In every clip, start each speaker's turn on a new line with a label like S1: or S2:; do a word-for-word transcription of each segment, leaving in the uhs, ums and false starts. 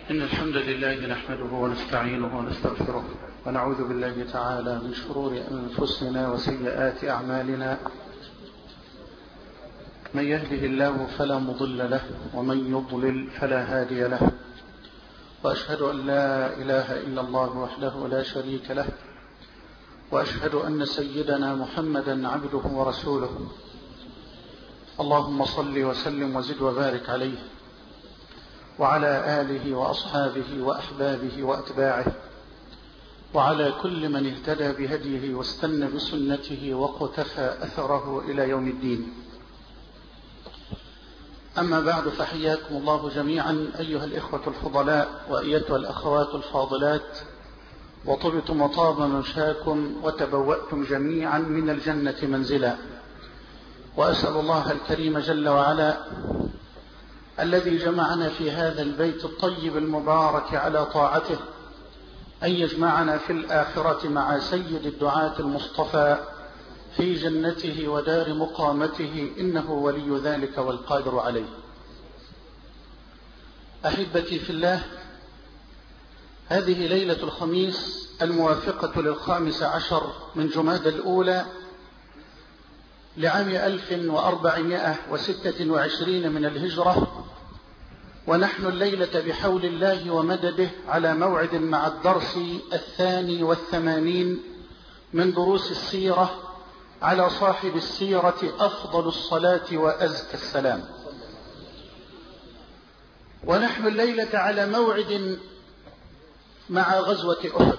S1: إن الحمد لله نحمده ونستعينه ونستغفره ونعوذ بالله تعالى من شرور أنفسنا وسيئات أعمالنا. من يهده الله فلا مضل له ومن يضلل فلا هادي له، وأشهد أن لا إله إلا الله وحده لا شريك له، وأشهد أن سيدنا محمدا عبده ورسوله. اللهم صل وسلم وزد وبارك عليه وعلى آله وأصحابه وأحبابه وأتباعه وعلى كل من اهتدى بهديه واستنى بسنته وقتفى أثره إلى يوم الدين. أما بعد، فحياكم الله جميعا أيها الإخوة الفضلاء وأيتها الأخوات الفاضلات، وطبتم وطاب ممشاكم وتبوأتم جميعا من الجنة منزلا. وأسأل الله الكريم جل وعلا الذي جمعنا في هذا البيت الطيب المبارك على طاعته أن يجمعنا في الآخرة مع سيد الدعاة المصطفى في جنته ودار مقامته، إنه ولي ذلك والقادر عليه. أحبتي في الله، هذه ليلة الخميس الموافقة للخامس عشر من جمادى الأولى لعام ألف وأربعمائة وستة وعشرين من الهجرة، ونحن الليلة بحول الله ومدده على موعد مع الدرس الثاني والثمانين من دروس السيرة على صاحب السيرة أفضل الصلاة وأزكى السلام. ونحن الليلة على موعد مع غزوة أحد،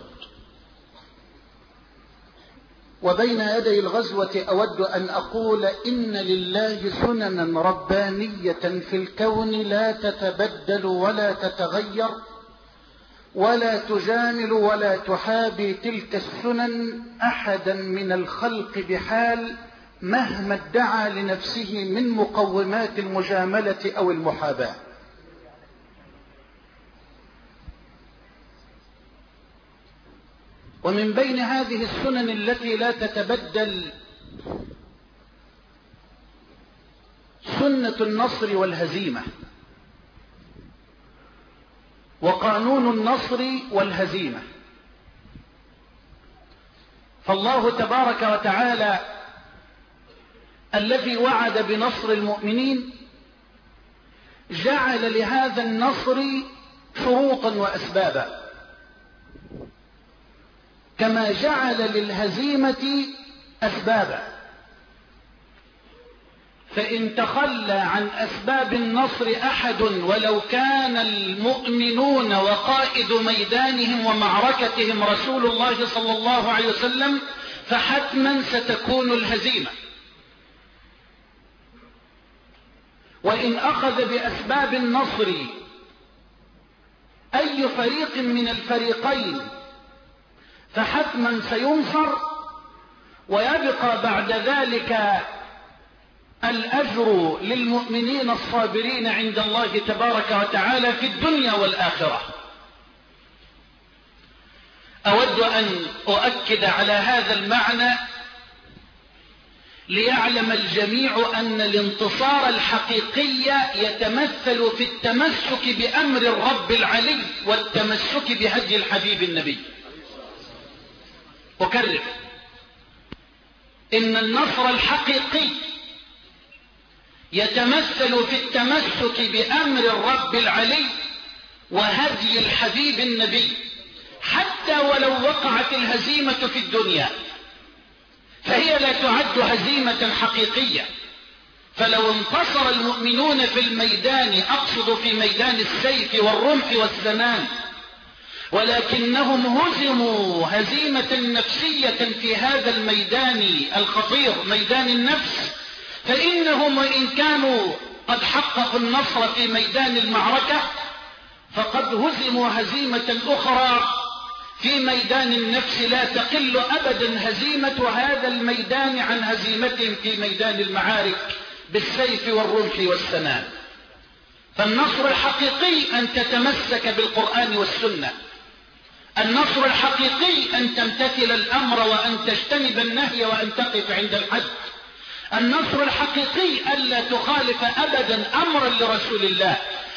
S1: وبين يدي الغزوة أود أن أقول إن لله سننا ربانية في الكون لا تتبدل ولا تتغير ولا تجامل ولا تحابي تلك السنن أحدا من الخلق بحال، مهما ادعى لنفسه من مقومات المجاملة أو المحاباة. ومن بين هذه السنن التي لا تتبدل سنة النصر والهزيمة، وقانون النصر والهزيمة. فالله تبارك وتعالى الذي وعد بنصر المؤمنين جعل لهذا النصر شروطا وأسبابا، كما جعل للهزيمة أسبابا. فإن تخلى عن أسباب النصر أحد ولو كان المؤمنون وقائد ميدانهم ومعركتهم رسول الله صلى الله عليه وسلم، فحتما ستكون الهزيمة. وإن أخذ بأسباب النصر أي فريق من الفريقين فحتما سينصر، ويبقى بعد ذلك الأجر للمؤمنين الصابرين عند الله تبارك وتعالى في الدنيا والآخرة. أود أن أؤكد على هذا المعنى ليعلم الجميع أن الانتصار الحقيقي يتمثل في التمسك بأمر الرب العلي والتمسك بهدي الحبيب النبي. أكرر، إن النصر الحقيقي يتمثل في التمسك بأمر الرب العلي وهدي الحبيب النبي، حتى ولو وقعت الهزيمة في الدنيا فهي لا تعد هزيمة حقيقية. فلو انتصر المؤمنون في الميدان، أقصد في ميدان السيف والرمح والسنان، ولكنهم هزموا هزيمة نفسية في هذا الميدان الخطير ميدان النفس، فإنهم وإن كانوا قد حققوا النصر في ميدان المعركة فقد هزموا هزيمة أخرى في ميدان النفس لا تقل أبدا هزيمة هذا الميدان عن هزيمتهم في ميدان المعارك بالسيف والرمح والسنان. فالنصر الحقيقي أن تتمسك بالقرآن والسنة، النصر الحقيقي أن تمتثل الأمر وأن تجتنب النهي وأن تقف عند الحد، النصر الحقيقي ألا تخالف أبدا أمرا لرسول الله،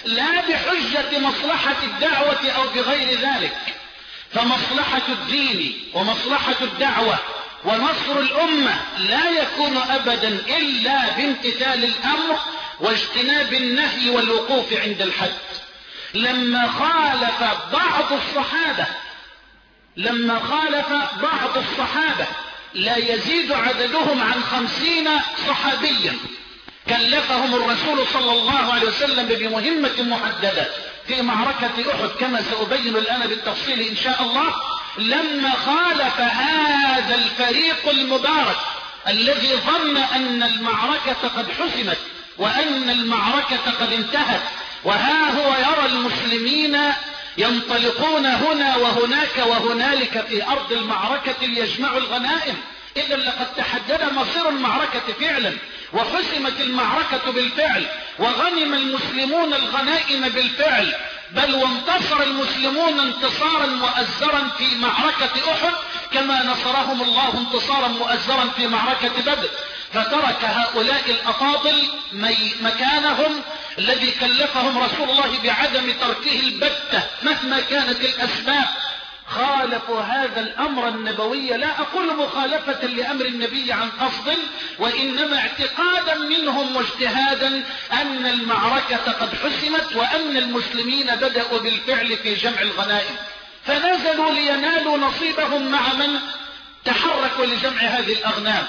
S1: لا بحجة مصلحة الدعوة أو بغير ذلك، فمصلحة الدين ومصلحة الدعوة ونصر الأمة لا يكون أبدا إلا بامتثال الأمر واجتناب النهي والوقوف عند الحد. لما خالف بعض الصحابة لما خالف بعض الصحابة لا يزيد عددهم عن خمسين صحابيا كلفهم الرسول صلى الله عليه وسلم بمهمة محددة في معركة أحد كما سأبين الآن بالتفصيل إن شاء الله. لما خالف هذا الفريق المبارك الذي ظن أن المعركة قد حسمت وأن المعركة قد انتهت، وها هو يرى المسلمين ينطلقون هنا وهناك وهنالك في أرض المعركة ليجمعوا الغنائم، إذا لقد تحدد مصير المعركة فعلا وحسمت المعركة بالفعل وغنم المسلمون الغنائم بالفعل، بل وانتصر المسلمون انتصارا مؤزرا في معركة أحد كما نصرهم الله انتصارا مؤزرا في معركة بدر. فترك هؤلاء الأفاضل مكانهم الذي كلفهم رسول الله بعدم تركه البتة مهما كانت الأسباب. خالفوا هذا الأمر النبوي، لا أقول مخالفة لأمر النبي عن قصد، وإنما اعتقادا منهم واجتهادا أن المعركة قد حسمت وأن المسلمين بدأوا بالفعل في جمع الغنائم، فنزلوا لينالوا نصيبهم مع من تحركوا لجمع هذه الأغنام.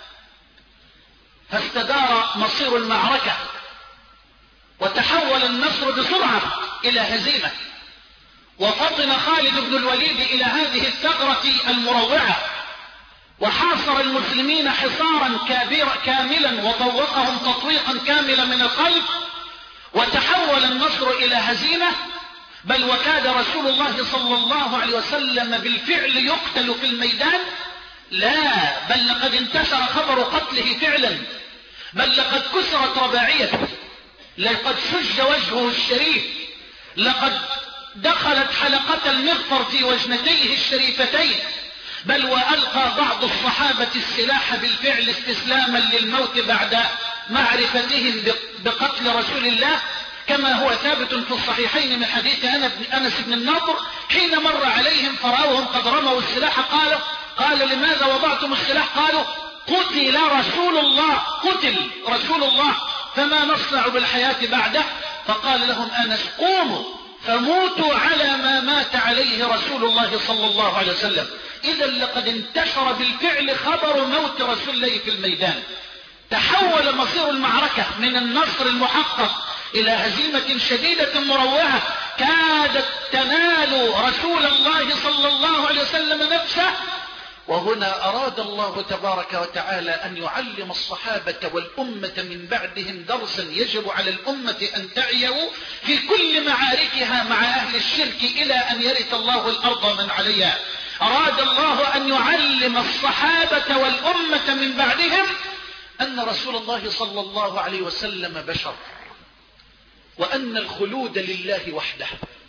S1: فاستدار مصير المعركة وتحول النصر بسرعة إلى هزيمة، وفطن خالد بن الوليد إلى هذه الثغرة المروعة وحاصر المسلمين حصارا كاملا وطوقهم تطويقا كاملا من القلب، وتحول النصر إلى هزيمة. بل وكاد رسول الله صلى الله عليه وسلم بالفعل يقتل في الميدان، لا بل لقد انتشر خبر قتله فعلا، بل لقد كسرت رباعيته، لقد شج وجهه الشريف، لقد دخلت حلقة المغفر في وجنتيه الشريفتين، بل وألقى بعض الصحابة السلاح بالفعل استسلاما للموت بعد معرفتهم بقتل رسول الله، كما هو ثابت في الصحيحين من حديث أنس بن النضر حين مر عليهم فرأوهم قد رموا السلاح قال قال لماذا وضعتم السلاح؟ قالوا قتل رسول الله، قتل رسول الله فما نصنع بالحياة بعده؟ فقال لهم أنس قوموا فموتوا على ما مات عليه رسول الله صلى الله عليه وسلم. إذا لقد انتشر بالفعل خبر موت رسول الله في الميدان، تحول مصير المعركة من النصر المحقق إلى هزيمة شديدة مروعة كادت تنال رسول الله صلى الله عليه وسلم نفسه. وهنا أراد الله تبارك وتعالى أن يعلم الصحابة والأمة من بعدهم درسا يجب على الأمة أن تعيه في كل معاركها مع أهل الشرك إلى أن يرث الله الأرض من عليها. أراد الله أن يعلم الصحابة والأمة من بعدهم أن رسول الله صلى الله عليه وسلم بشر، وأن الخلود لله وحده.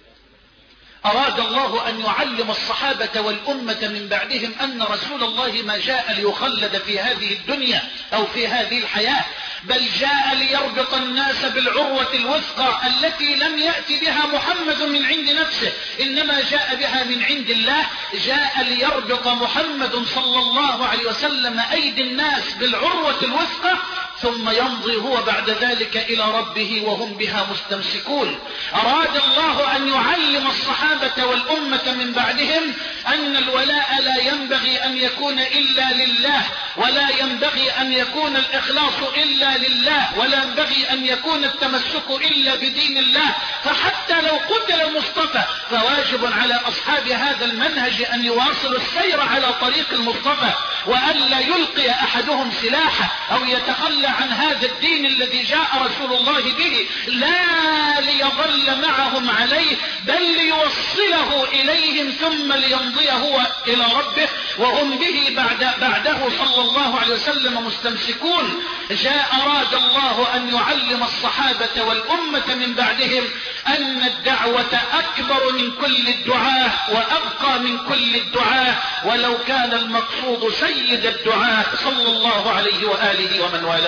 S1: أراد الله أن يعلم الصحابة والأمة من بعدهم أن رسول الله ما جاء ليخلد في هذه الدنيا أو في هذه الحياة، بل جاء ليربط الناس بالعروة الوثقى التي لم يأتي بها محمد من عند نفسه، إنما جاء بها من عند الله. جاء ليربط محمد صلى الله عليه وسلم أيدي الناس بالعروة الوثقى، ثم يمضي هو بعد ذلك إلى ربه وهم بها مستمسكون. أراد الله أن يعلم الصحابة والأمة من بعدهم أن الولاء لا ينبغي أن يكون إلا لله، ولا ينبغي أن يكون الإخلاص إلا لله، ولا ينبغي أن يكون التمسك إلا بدين الله. فحتى لو قتل المصطفى فواجب على أصحاب هذا المنهج أن يواصلوا السير على طريق المصطفى، وألا يلقي أحدهم سلاحه أو يتخلى عن هذا الدين الذي جاء رسول الله به، لا ليظل معهم عليه بل ليوصله إليهم ثم ليمضي هو إلى ربه وهم به بعد بعده صلى الله عليه وسلم مستمسكون. جاء أراد الله أن يعلم الصحابة والأمة من بعدهم أن الدعوة أكبر من كل الدعاة وأبقى من كل الدعاة، ولو كان المقصود سيد الدعاة صلى الله عليه وآله ومن والاه.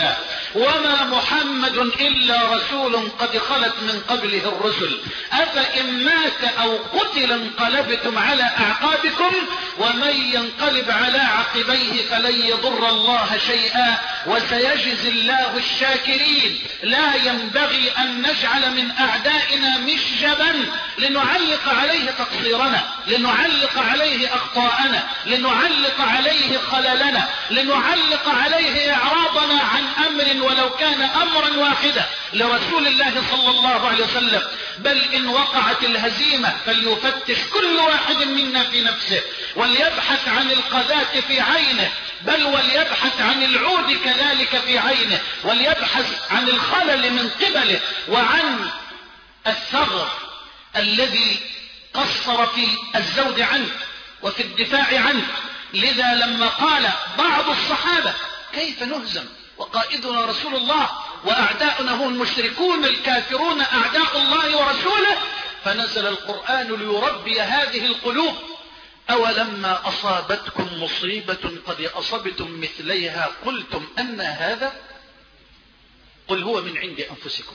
S1: وما محمد إلا رسول قد خلت من قبله الرسل أفإن مات أو قتل انقلبتم على أعقابكم ومن ينقلب على عقبيه فلن يضر الله شيئا وسيجزي الله الشاكرين. لا ينبغي أن نجعل من أعدائنا مشجبا لنعلق عليه تقصيرنا، لنعلق عليه أخطاءنا، لنعلق عليه خللنا، لنعلق عليه إعراضنا عن أمر ولو كان أمرا واحدا لرسول الله صلى الله عليه وسلم. بل إن وقعت الهزيمة فليفتش كل واحد منا في نفسه وليبحث عن القذاة في عينه، بل وليبحث عن العود كذلك في عينه، وليبحث عن الخلل من قبله وعن الثغر الذي قصر في الزود عنه وفي الدفاع عنه. لذا لما قال بعض الصحابة كيف نهزم وقائدنا رسول الله وأعداؤنا هم المشركون الكافرون أعداء الله ورسوله، فنزل القرآن ليربي هذه القلوب. أولما أصابتكم مصيبة قد أصبتم مثليها قلتم أن هذا قل هو من عند أنفسكم.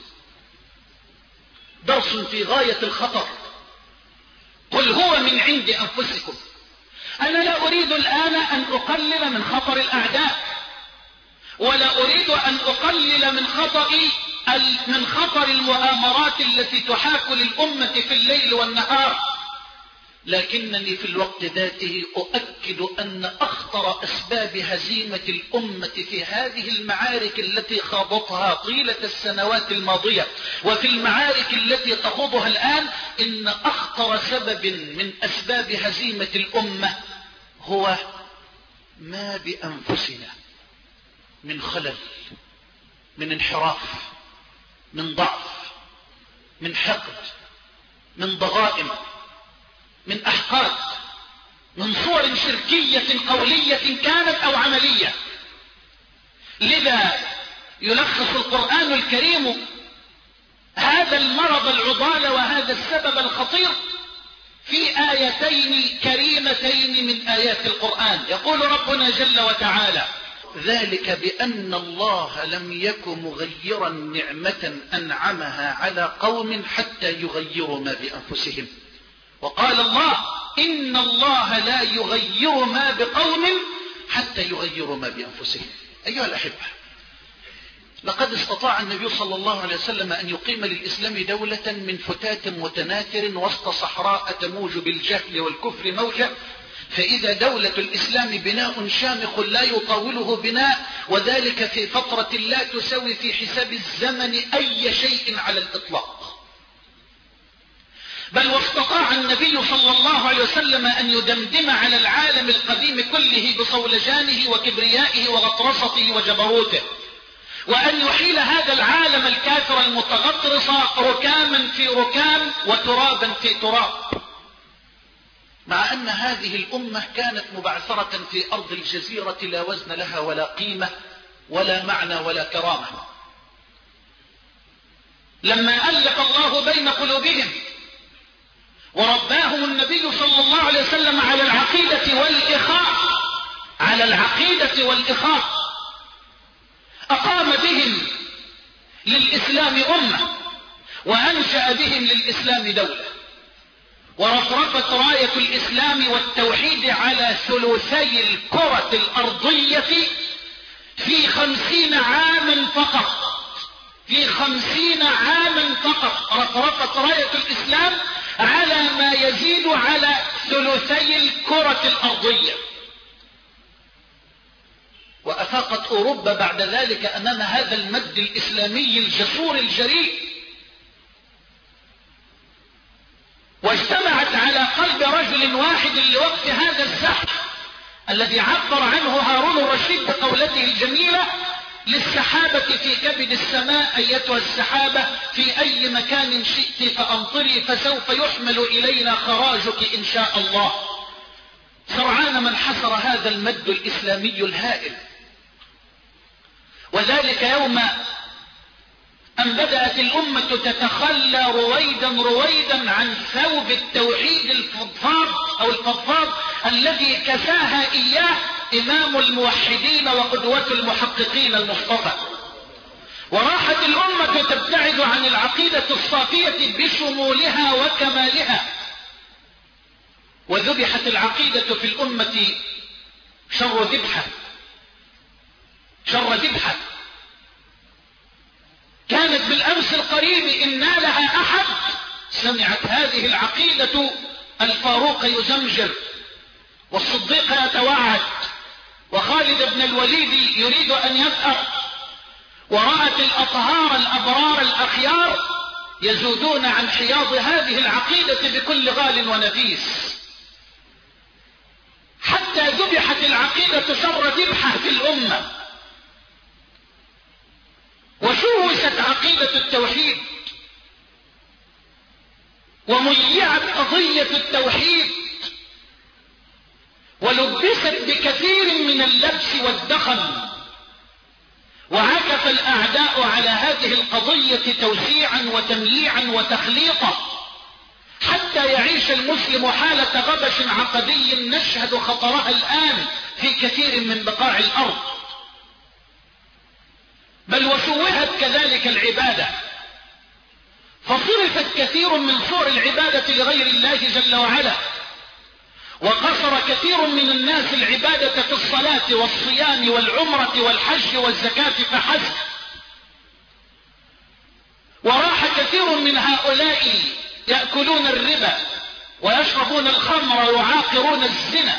S1: درس في غاية الخطر. قل هو من عند أنفسكم. أنا لا أريد الآن أن أقلل من خطر الأعداء، ولا أريد أن أقلل من خطر من خطر المؤامرات التي تحاك للأمة في الليل والنهار، لكنني في الوقت ذاته أؤكد أن أخطر أسباب هزيمة الأمة في هذه المعارك التي خاضتها طيلة السنوات الماضية وفي المعارك التي تخوضها الآن، إن أخطر سبب من أسباب هزيمة الأمة هو ما بأنفسنا من خلل، من انحراف، من ضعف، من حقد، من ضغائن، من أحقاد، من صور شركية قولية كانت أو عملية. لذا يلخص القرآن الكريم هذا المرض العضال وهذا السبب الخطير في آيتين كريمتين من آيات القرآن. يقول ربنا جل وتعالى: ذلك بأن الله لم يك مغيرا نعمة أنعمها على قوم حتى يغيروا ما بأنفسهم. وقال الله: إن الله لا يغير ما بقوم حتى يغيروا ما بأنفسهم. أيها الأحبة، لقد استطاع النبي صلى الله عليه وسلم أن يقيم للإسلام دولة من فتات متناثر وسط صحراء تموج بالجهل والكفر موجة، فإذا دولة الإسلام بناء شامخ لا يطاوله بناء، وذلك في فترة لا تسوي في حساب الزمن أي شيء على الإطلاق. بل واستطاع النبي صلى الله عليه وسلم أن يدمدم على العالم القديم كله بصولجانه وكبريائه وغطرسته وجبروته، وأن يحيل هذا العالم الكافر المتغطرس ركاما في ركام وترابا في تراب، مع أن هذه الأمة كانت مبعثرة في أرض الجزيرة لا وزن لها ولا قيمة ولا معنى ولا كرامة. لما ألف الله بين قلوبهم ورباهم النبي صلى الله عليه وسلم على العقيدة والإخاء على العقيدة والإخاء أقام بهم للإسلام أمة، وأنشأ بهم للإسلام دولة، ورفرفت راية الإسلام والتوحيد على ثلثي الكرة الأرضية في خمسين عاما فقط. في خمسين عاما فقط رفرفت راية الإسلام على ما يزيد على ثلثي الكرة الأرضية. وأفاقت أوروبا بعد ذلك أمام هذا المد الإسلامي الجسور الجريء، واجتمعت على قلب رجل واحد لوقت هذا الزحف الذي عبر عنه هارون الرشيد بقولته الجميلة: للسحابة في كبد السماء أيتها السحابة في أي مكان شئت فأمطري فسوف يحمل إلينا خراجك إن شاء الله. سرعان من حصر هذا المد الإسلامي الهائل، وذلك يوم أن بدأت الأمة تتخلى رويدا رويدا عن ثوب التوحيد الفضفاض أو الفضفاض الذي كساها إياه إمام الموحدين وقدوة المحققين المصطفى. وراحت الأمة تبتعد عن العقيدة الصافية بشمولها وكمالها، وذبحت العقيدة في الأمة شر ذبحة شر ذبحة. كانت بالأمس القريب إن نالها أحد سمعت هذه العقيدة الفاروق يزمجر، والصديق يتوعد، وخالد بن الوليد يريد أن يثأر، ورأت الأطهار الأبرار الأخيار يزودون عن حياض هذه العقيدة بكل غال ونفيس، حتى ذبحت العقيدة شر ذبحة في الأمة، وشوشت عقيدة التوحيد، وميعت قضية التوحيد، ولبست بكثير من اللبس والدخن، وعكف الأعداء على هذه القضية توسيعا وتمييعا وتخليطا، حتى يعيش المسلم حالة غبش عقدي نشهد خطرها الآن في كثير من بقاع الأرض. بل وشوهت كذلك العبادة، فصرفت كثير من صور العبادة لغير الله جل وعلا، وقصر كثير من الناس العبادة في الصلاة والصيام والعمرة والحج والزكاة فحسب، وراح كثير من هؤلاء يأكلون الربا ويشربون الخمر ويعاقرون الزنا،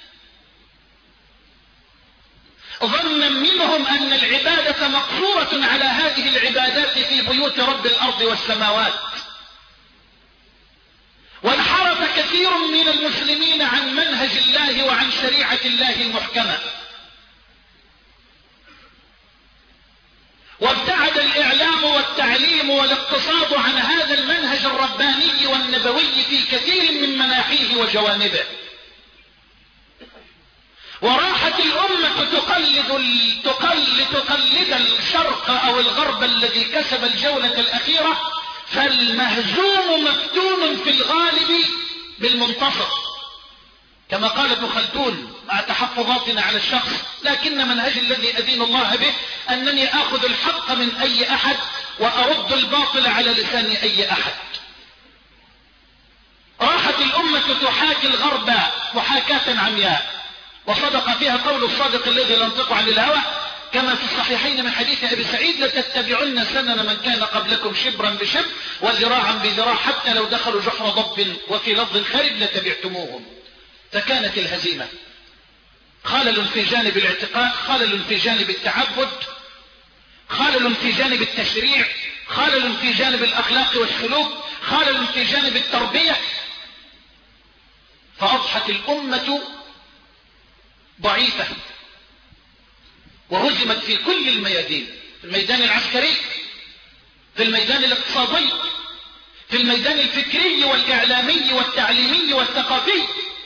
S1: ظنا منهم أن العبادة مقصورة على هذه العبادات في بيوت رب الأرض والسماوات. وانحرف كثير من المسلمين عن منهج الله وعن شريعة الله المحكمة، وابتعد الإعلام والتعليم والاقتصاد عن هذا المنهج الرباني والنبوي في كثير من مناحيه وجوانبه، وراحت الأمة تقلد تقلد تقلد الشرق أو الغرب الذي كسب الجولة الأخيرة، فالمهزوم مفتون في الغالب بالمنتصر، كما قال ابن خلدون مع تحفظاتنا على الشخص، لكن منهج الذي أدين الله به أنني آخذ الحق من أي أحد وأرد الباطل على لسان أي أحد. راحت الأمة تحاكي الغرب محاكاة عمياء، وصدق فيها قول الصادق الذي لا ينطق عن الهوى كما في الصحيحين من حديث أبي سعيد: لتتبعن سنن من كان قبلكم شبرا بشبر وذراعا بذراع حتى لو دخلوا جحر ضب وفي لفظ خارج لتبعتموهم. فكانت الهزيمة خلل في جانب الاعتقاد، خلل في جانب التعبد، خلل في جانب التشريع، خلل في جانب الأخلاق والسلوك، خلل في جانب التربية، فأضحت الأمة ضعيفة وهزمت في كل الميادين، في الميدان العسكري، في الميدان الاقتصادي، في الميدان الفكري والإعلامي والتعليمي والثقافي.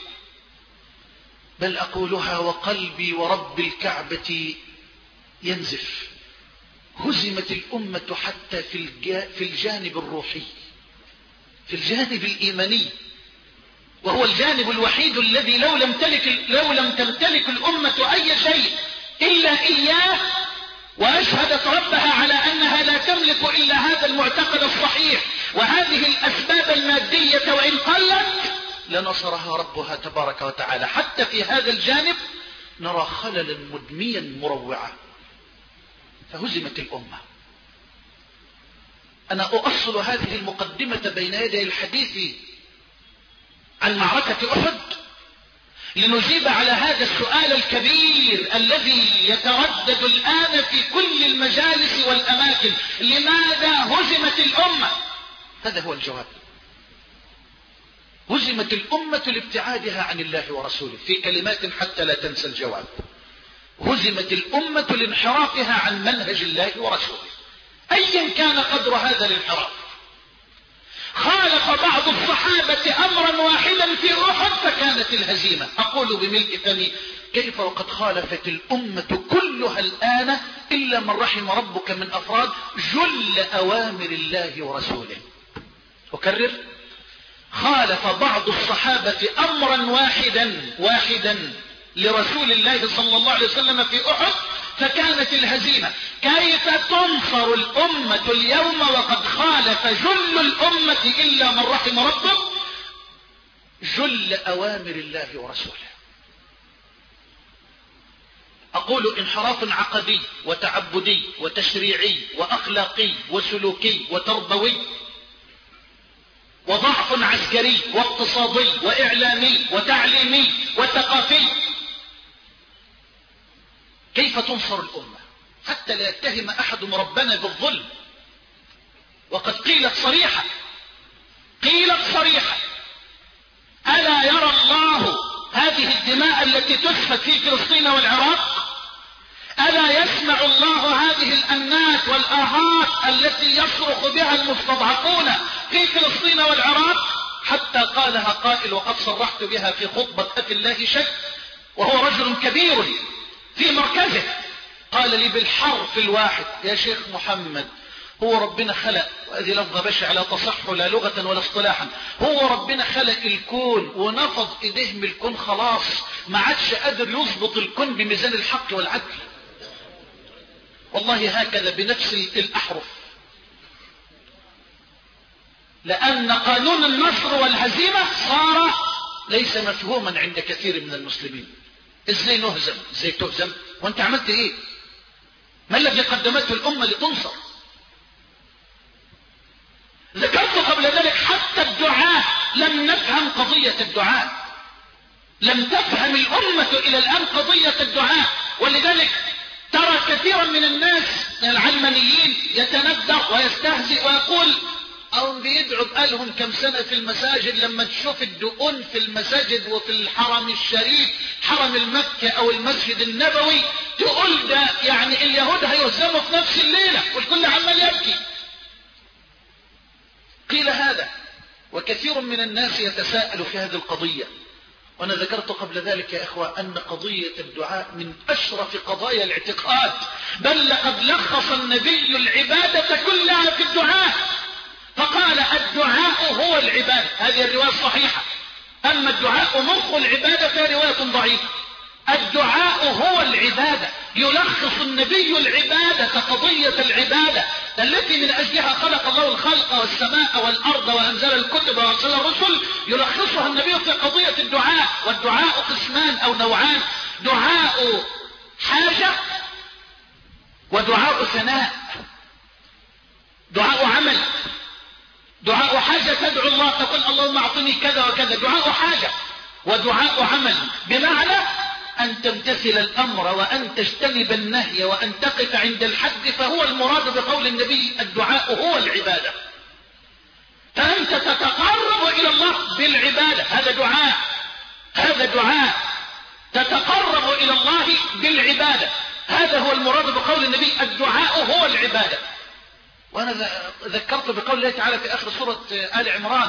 S1: بل أقولها وقلبي ورب الكعبة ينزف، هزمت الأمة حتى في في الجانب الروحي، في الجانب الإيماني، وهو الجانب الوحيد الذي لو لم تمتلك لو لم تمتلك الأمة أي شيء إلا إياه، وأشهدت ربها على أنها لا تملك إلا هذا المعتقد الصحيح وهذه الأسباب المادية وإن قلت، لنصرها ربها تبارك وتعالى. حتى في هذا الجانب نرى خللا مدميا مروعا، فهزمت الأمة. أنا أؤصل هذه المقدمة بين يدي الحديث عن معركة أحد لنجيب على هذا السؤال الكبير الذي يتردد الآن في كل المجالس والأماكن: لماذا هزمت الأمة؟ هذا هو الجواب. هزمت الأمة لابتعادها عن الله ورسوله، في كلمات حتى لا تنسى الجواب: هزمت الأمة لانحرافها عن منهج الله ورسوله، أيا كان قدر هذا الانحراف. خالف بعض الصحابة أمرا واحدا في أحد فكانت الهزيمة. أقول بملء فمي: كيف وقد خالفت الأمة كلها الآن إلا من رحم ربك من أفراد جل أوامر الله ورسوله. أكرر: خالف بعض الصحابة أمرا واحدا واحدا لرسول الله صلى الله عليه وسلم في أحد فكانت الهزيمة. كيف تنصر الأمة اليوم وقد خالف جل الأمة إلا من رحم ربه جل أوامر الله ورسوله؟ أقول انحراف عقدي وتعبدي وتشريعي وأخلاقي وسلوكي وتربوي، وضعف عسكري واقتصادي وإعلامي وتعليمي وثقافي. كيف تنصر الأمة حتى لا يتهم أحد ربنا بالظلم؟ وقد قيلت صريحة قيلت صريحة ألا يرى الله هذه الدماء التي تسفك في فلسطين والعراق؟ ألا يسمع الله هذه الأنات والآهات التي يصرخ بها المستضعفون في فلسطين والعراق؟ حتى قالها قائل، وقد صرحت بها في خطبة أفي الله شك، وهو رجل كبير في مركزه، قال لي بالحرف الواحد: يا شيخ محمد، هو ربنا خلق، وهذه لفظة بشعة لا تصح لا لغة ولا اصطلاحا، هو ربنا خلق الكون ونفض ايديه من الكون خلاص، ما عادش قادر يضبط الكون بميزان الحق والعدل. والله هكذا بنفس الأحرف، لأن قانون النصر والهزيمة صار ليس مفهوما عند كثير من المسلمين. ازاي نهزم؟ ازاي تهزم وانت عملت ايه؟ ما الذي قدمته الأمة لتنصر؟ ذكرت قبل ذلك حتى الدعاء لم نفهم قضية الدعاء، لم تفهم الأمة إلى الآن قضية الدعاء. ولذلك ترى كثيرا من الناس من العلمانيين يتندر ويستهزئ ويقول: أو بيدعوا بقالهم كم سنة في المساجد، لما تشوف الدقون في المساجد وفي الحرم الشريف حرم المكة أو المسجد النبوي تقول ده يعني اليهود هيهزموا في نفس الليلة، والكل عمال يبكي. قيل هذا، وكثير من الناس يتساءل في هذه القضية. وأنا ذكرت قبل ذلك يا إخوة أن قضية الدعاء من أشرف قضايا الاعتقاد، بل لقد لخص النبي العبادة كلها في الدعاء، فقال: الدعاء هو العبادة. هذه الرواية الصحيحة. أما الدعاء مخ العبادة فهي رواية ضعيفة. الدعاء هو العبادة، يلخص النبي العبادة، قضية العبادة التي من أجلها خلق الله الخلق والسماء والأرض وأنزل الكتب وأرسل الرسل، يلخصها النبي في قضية الدعاء. والدعاء قسمان أو نوعان: دعاء حاجة ودعاء ثناء. دعاء عمل، دعاء حاجة تدعو الله تقول اللهم اعطني كذا وكذا، دعاء حاجة. ودعاء عمل بمعنى أن تمتثل الأمر وأن تجتنب النهي وأن تقف عند الحد، فهو المراد بقول النبي: الدعاء هو العبادة. فأنت تتقرب إلى الله بالعبادة، هذا دعاء، هذا دعاء، تتقرب إلى الله بالعبادة، هذا هو المراد بقول النبي: الدعاء هو العبادة. وأنا ذكرت بقول الله تعالى في آخر سورة آل عمران: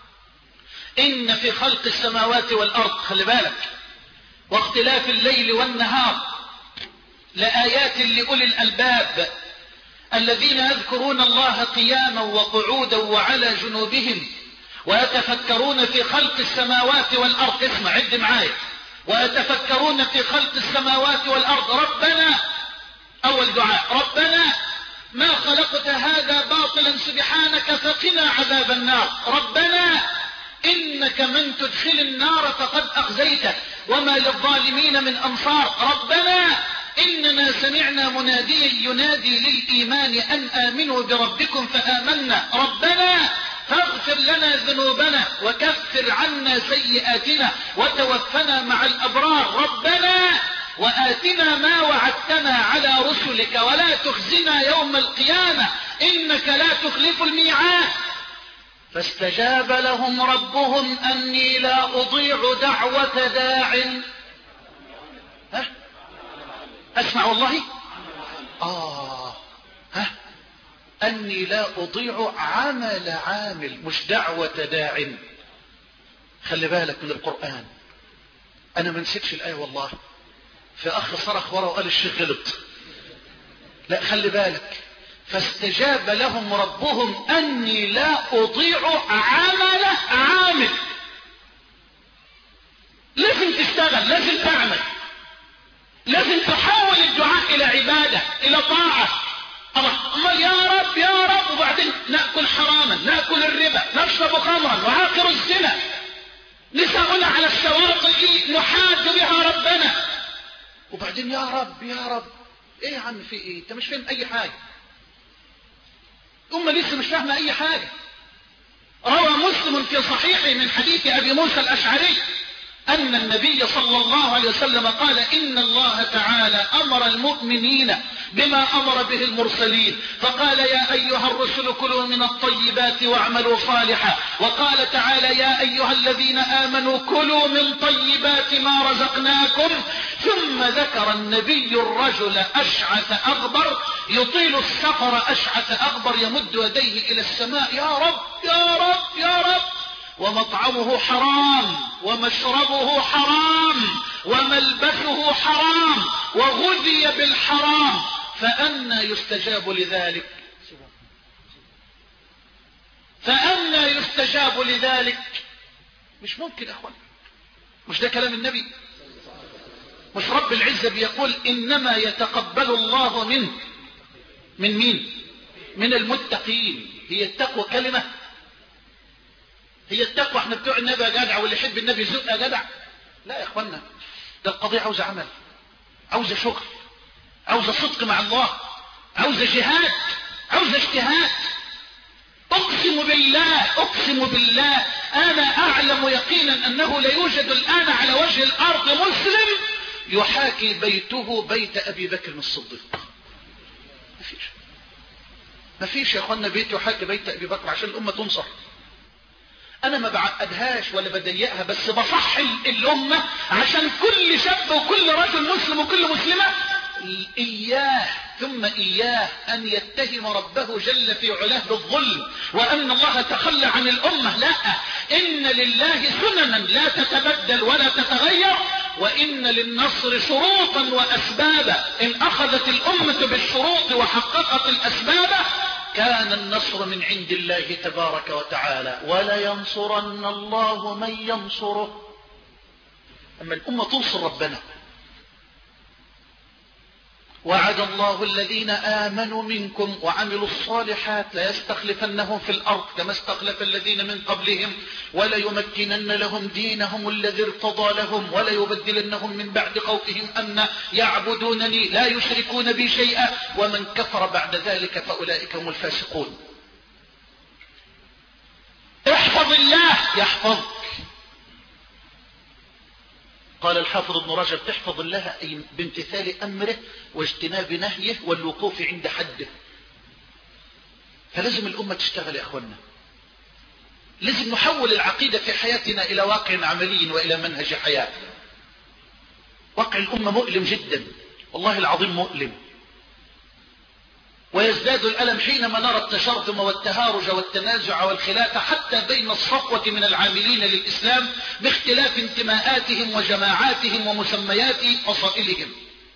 S1: إن في خلق السماوات والأرض، خلي بالك، واختلاف الليل والنهار لآيات لأولي الألباب الذين يذكرون الله قياما وقعودا وعلى جنوبهم ويتفكرون في خلق السماوات والأرض. اسمع، عد معايا: ويتفكرون في خلق السماوات والأرض ربنا، أول دعاء، ربنا ما خلقت هذا باطلا سبحانك فقنا عذاب النار. ربنا إنك من تدخل النار فقد أخزيته وما للظالمين من أنصار. ربنا إننا سمعنا مناديا ينادي للإيمان أن آمنوا بربكم فآمنا. ربنا فاغفر لنا ذنوبنا وكفر عنا سيئاتنا وتوفنا مع الأبرار. ربنا وآتنا ما وعدتنا على رسلك ولا تخزنا يوم القيامة إنك لا تخلف الميعاد. فاستجاب لهم ربهم أني لا أضيع دعوة داع. ها؟ أسمع والله. آه ها؟ أني لا أضيع عمل عامل، مش دعوة داع. خلي بالك من القرآن، أنا ما نسيتش الآية والله. في أخ صرخ ورا وقال الشيخ غلط. لا، خلي بالك: فاستجاب لهم ربهم أني لا أضيع عمل عامل. لازم تشتغل، لازم تعمل، لازم تحول الدعاء الى عبادة، الى طاعة. أما يا رب يا رب، وبعدين نأكل حراما، نأكل الربا، نشرب خمرا، وعاقر الزنا، نساؤنا على الشواطئ نحاد بها ربنا، وبعدين يا رب يا رب. ايه يا عم في ايه؟ انت مش فاهم اي حاجة، امة لسه مش فاهمة اي حاجة. روى مسلم في صحيحه من حديث ابي موسى الاشعري أن النبي صلى الله عليه وسلم قال: إن الله تعالى أمر المؤمنين بما أمر به المرسلين، فقال: يا أيها الرسل كلوا من الطيبات واعملوا صالحا. وقال تعالى: يا أيها الذين آمنوا كلوا من طيبات ما رزقناكم. ثم ذكر النبي الرجل أشعث أغبر يطيل السفر، أشعث أغبر يمد يديه إلى السماء: يا رب يا رب يا رب، ومطعمه حرام، ومشربه حرام، وملبسه حرام، وغذي بالحرام، فأنى يستجاب لذلك؟ فأنى يستجاب لذلك؟ مش ممكن أخوان. مش ده كلام النبي؟ مش رب العزة بيقول: إنما يتقبل الله منه من مين؟ من المتقين. هي التقوى كلمة؟ هي التقوى احنا بتوع النبي يا جدع، واللي يحب النبي يزق يا جدع؟ لا يا اخوانا، ده القضية عاوزة عمل، عاوزة شغل، عاوزة صدق مع الله، عاوزة جهاد، عاوزة اجتهاد. اقسم بالله اقسم بالله انا اعلم يقينا انه لا يوجد الان على وجه الارض مسلم يحاكي بيته بيت ابي بكر الصديق. ما فيش ما فيش يا اخوانا بيت يحاكي بيت ابي بكر عشان الامة تنصر. انا ما بعقدهاش ولا بضيقها، بس بصح الامة عشان كل شاب وكل رجل مسلم وكل مسلمة اياه ثم اياه ان يتهم ربه جل في علاه بالظلم، وان الله تخلى عن الامة. لا، ان لله سننا لا تتبدل ولا تتغير، وان للنصر شروطا واسبابا. ان اخذت الامة بالشروط وحققت الاسباب كان النصر من عند الله تبارك وتعالى، ولا ينصرن الله من ينصره. اما الامة تنصر ربنا. وعد الله الذين آمنوا منكم وعملوا الصالحات ليستخلفنهم في الأرض كما استخلف الذين من قبلهم وليمكنن لهم دينهم الذي ارتضى لهم وليبدلنهم من بعد خوفهم أمنا يعبدونني لا يشركون بي شيئا ومن كفر بعد ذلك فأولئك هم الفاسقون. احفظ الله يحفظك. قال الحافظ ابن رجب: تحفظ الله أي بامتثال أمره واجتناب نهيه والوقوف عند حده. فلازم الأمة تشتغل يا أخوانا، لازم نحول العقيدة في حياتنا إلى واقع عملي وإلى منهج حياة. واقع الأمة مؤلم جدا، والله العظيم مؤلم، ويزداد الألم حينما نرى التشرذم والتهارج والتنازع والخلاف حتى بين الصفوة من العاملين للإسلام باختلاف انتماءاتهم وجماعاتهم ومسميات فصائلهم.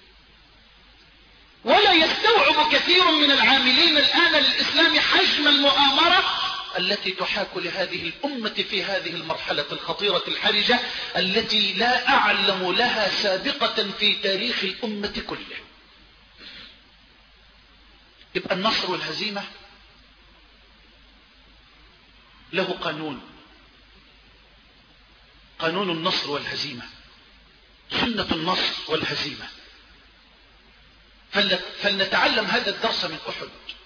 S1: ولا يستوعب كثير من العاملين الآن للإسلام حجم المؤامرة التي تحاك لهذه الأمة في هذه المرحلة الخطيرة الحرجة التي لا أعلم لها سابقة في تاريخ الأمة كله. يبقى النصر والهزيمة له قانون، قانون النصر والهزيمة، سنة النصر والهزيمة. فلنتعلم هذا الدرس من أحد.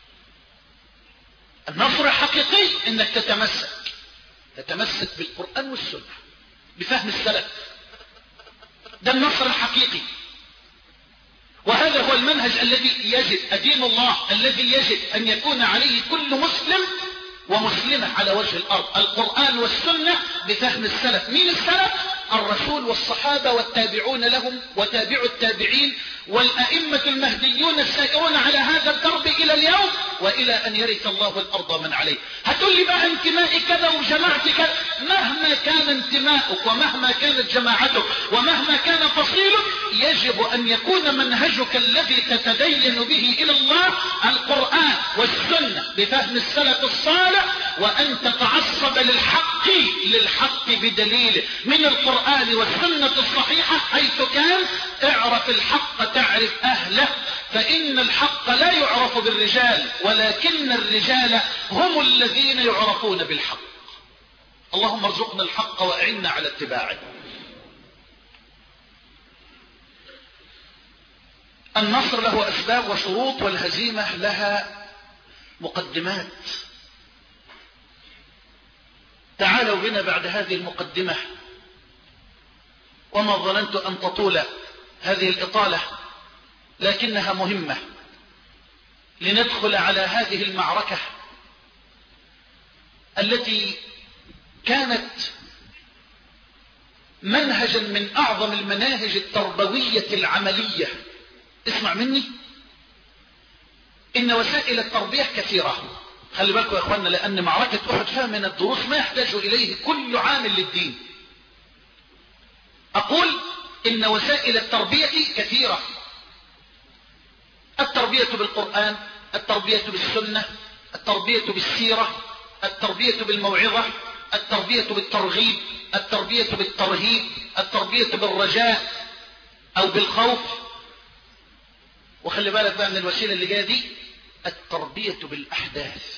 S1: النصر الحقيقي انك تتمسك تتمسك بالقرآن والسنة بفهم السلف، ده النصر الحقيقي. وهذا هو المنهج الذي يجب أدين الله الذي يجب أن يكون عليه كل مسلم ومسلمة على وجه الأرض، القرآن والسنة بفهم السلف. مين السلف؟ الرسول والصحابة والتابعون لهم وتابعوا التابعين والأئمة المهديون السائرون على هذا الدرب إلى اليوم وإلى أن يرث الله الأرض من عليه. هتقول لي بقى انتمائي كذا وجماعتي كذا، مهما كان انتماؤك ومهما كانت جماعتك ومهما كان فصيلك يجب أن يكون منهجك الذي تتدين به إلى الله القرآن والسنة بفهم السلف الصالح وأن تتعصب للحق للحق بدليله من القرآن والسنة الصحيحة حيث كان. اعرف الحق تعرف أهله، فإن الحق لا يعرف بالرجال ولكن الرجال هم الذين يعرفون بالحق. اللهم ارزقنا الحق وأعنا على اتباعه. النصر له أسباب وشروط، والهزيمة لها مقدمات. تعالوا بنا بعد هذه المقدمة، وما ظننت أن تطول هذه الإطالة لكنها مهمة، لندخل على هذه المعركة التي كانت منهجا من أعظم المناهج التربوية العملية. اسمع مني، إن وسائل التربية كثيرة. خلي بالكم يا أخوانا، لأن معركة أحد فيها من الدروس ما يحتاج إليه كل عامل للدين. أقول إن وسائل التربية كثيرة: التربية بالقرآن، التربية بالسنة، التربية بالسيرة، التربية بالموعظة، التربية بالترغيب، التربية بالترهيب، التربية بالرجاء أو بالخوف. وخلي بالك بقى من الوسيلة اللي جاية دي، التربية بالأحداث،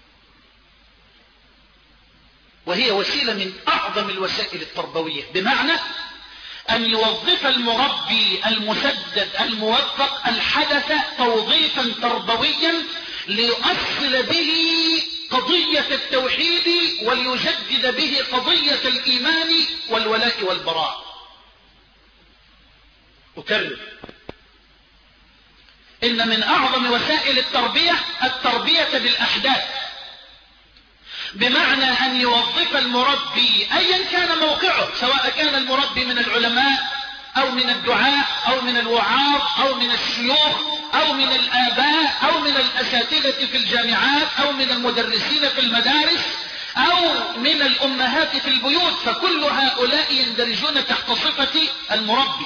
S1: وهي وسيلة من أعظم الوسائل التربوية، بمعنى أن يوظف المربي المسدد الموفق الحدث توظيفا تربويا ليؤصل به قضية التوحيد وليجدد به قضية الإيمان والولاء والبراء. أكرر، إن من أعظم وسائل التربية التربية بالأحداث، بمعنى أن يوظف المربي أيا كان موقعه، سواء كان المربي من العلماء أو من الدعاء أو من الوعاظ أو من الشيوخ أو من الآباء أو من الأساتذة في الجامعات أو من المدرسين في المدارس أو من الأمهات في البيوت، فكل هؤلاء يندرجون تحت صفة المربي.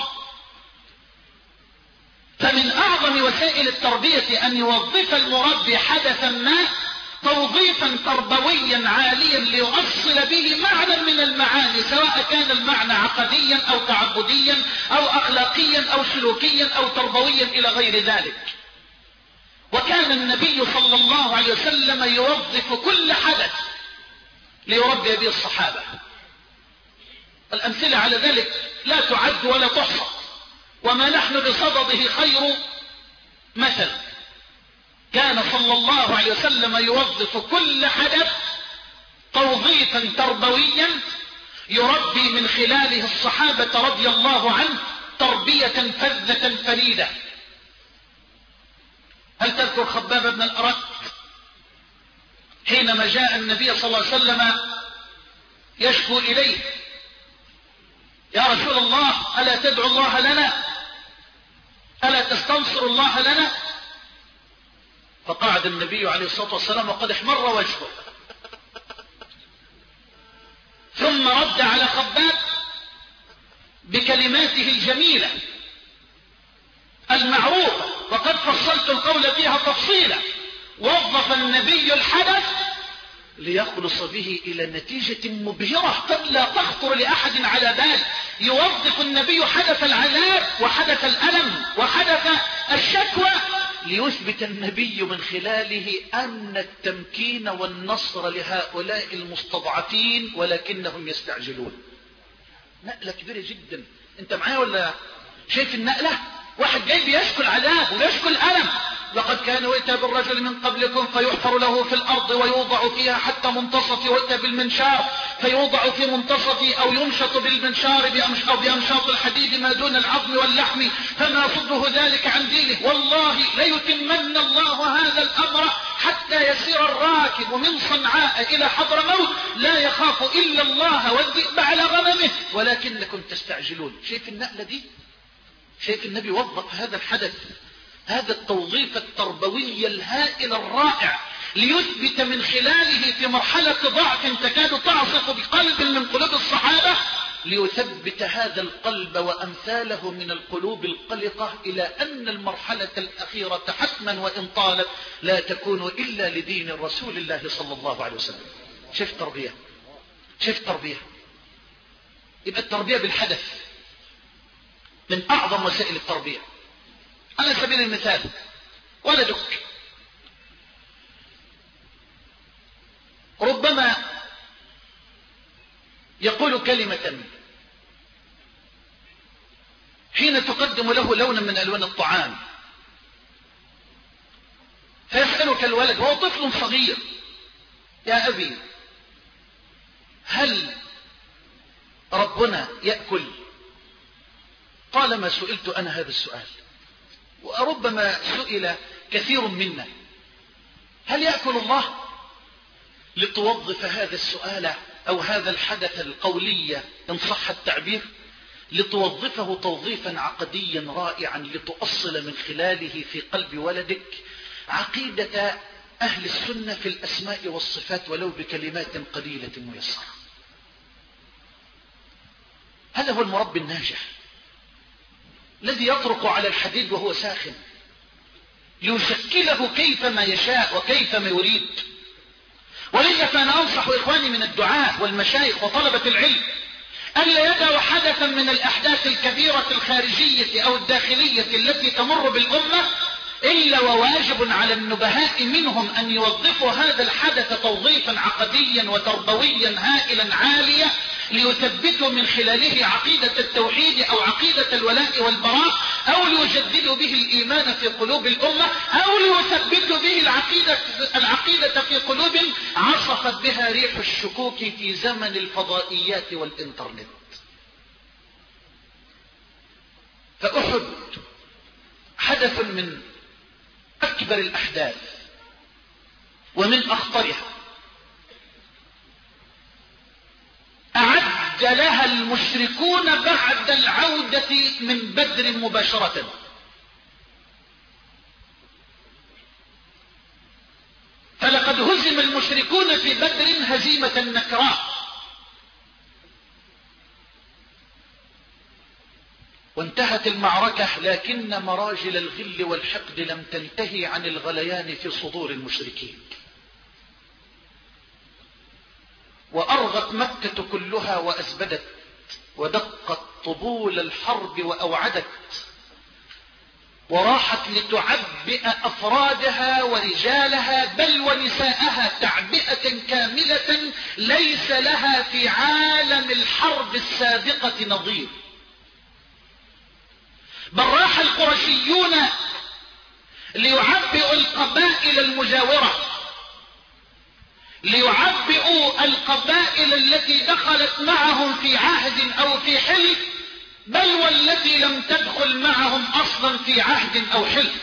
S1: فمن أعظم وسائل التربية أن يوظف المربي حدثا ما توظيفا تربويا عاليا ليؤصل به معنى من المعاني، سواء كان المعنى عقديا أو تعبديا أو أخلاقيا أو سلوكيا أو تربويا إلى غير ذلك. وكان النبي صلى الله عليه وسلم يوظف كل حدث ليربي به الصحابة. الأمثلة على ذلك لا تعد ولا تحصى، وما نحن بصدده خير مثل. كان صلى الله عليه وسلم يوظف كل حدث توظيفا تربويا يربي من خلاله الصحابة رضي الله عنه تربية فذة فريدة. هل تذكر خباب بن الأرت حينما جاء النبي صلى الله عليه وسلم يشكو إليه: يا رسول الله، ألا تدعو الله لنا؟ ألا تستنصر الله لنا؟ فقعد النبي عليه الصلاة والسلام وقد احمر وجهه، ثم رد على خباب بكلماته الجميلة المعروفة، وقد فصلت القول فيها تفصيلا. وظف النبي الحدث ليخلص به إلى نتيجة مبهرة قد لا تخطر لأحد على بال. يوظف النبي حدث العذاب وحدث الألم وحدث الشكوى ليثبت النبي من خلاله أن التمكين والنصر لهؤلاء المستضعفين ولكنهم يستعجلون. نقلة كبيرة جدا. انت معايا ولا شايف النقلة؟ واحد جاي بيشكو العذاب ويشكو الألم: لقد كان يؤتى بالرجل من قبلكم فيحفر له في الأرض ويوضع فيها حتى منتصف، ويؤتى بالمنشار فيوضع في منتصف، أو يمشط بالمنشار أو بأمشاط الحديد ما دون العظم واللحم فما يصده ذلك عن دينه. والله ليتمن الله هذا الأمر حتى يسير الراكب من صنعاء إلى حضرموت لا يخاف إلا الله والذئب على غنمه ولكنكم تستعجلون. شايف النقلة دي؟ شايف النبي وظف هذا الحدث، هذا التوظيف التربوي الهائل الرائع ليثبت من خلاله في مرحلة ضعف تكاد تعصف بقلب من قلوب الصحابة ليثبت هذا القلب وأمثاله من القلوب القلقة إلى أن المرحلة الأخيرة حتما وإن طالت لا تكون إلا لدين رسول الله صلى الله عليه وسلم. شف تربية، شف تربية. يبقى التربية بالحدث من أعظم وسائل التربية. على سبيل المثال ولدك ربما يقول كلمة حين تقدم له لونا من ألوان الطعام، فيسألك الولد وهو طفل صغير: يا أبي هل ربنا يأكل؟ قال: ما سئلت أنا هذا السؤال، وربما سئل كثير منا: هل يأكل الله؟ لتوظف هذا السؤال أو هذا الحدث القولي إن صح التعبير، لتوظفه توظيفا عقديا رائعا لتؤصل من خلاله في قلب ولدك عقيدة أهل السنة في الأسماء والصفات ولو بكلمات قليلة ميسرة. هذا هو المربي الناجح الذي يطرق على الحديد وهو ساخن ليشكله كيفما يشاء وكيفما يريد. ولذا فأنا أنصح إخواني من الدعاة والمشايخ وطلبة العلم ألا يدعوا حدثا من الأحداث الكبيرة الخارجية أو الداخلية التي تمر بالأمة إلا وواجب على النبهاء منهم أن يوظفوا هذا الحدث توظيفا عقديا وتربويا هائلا عاليا ليثبتوا من خلاله عقيدة التوحيد أو عقيدة الولاء والبراء، أو ليجددوا به الإيمان في قلوب الأمة، أو ليثبتوا به العقيدة, العقيدة في قلوب عصفت بها ريح الشكوك في زمن الفضائيات والإنترنت. فأحد حدث من أكبر الأحداث ومن أخطرها أعد لها المشركون بعد العودة من بدر مباشرة. فلقد هزم المشركون في بدر هزيمة نكراء، وانتهت المعركة، لكن مراجل الغل والحقد لم تنتهي عن الغليان في صدور المشركين، وأرغت مكة كلها وأزبدت ودقت طبول الحرب وأوعدت، وراحت لتعبئ أفرادها ورجالها بل ونساءها تعبئة كاملة ليس لها في عالم الحرب السابقة نظير. بل راح القرشيون ليعبئوا القبائل المجاورة، ليعبئوا القبائل التي دخلت معهم في عهد أو في حلف، بل والتي لم تدخل معهم أصلا في عهد أو حلف.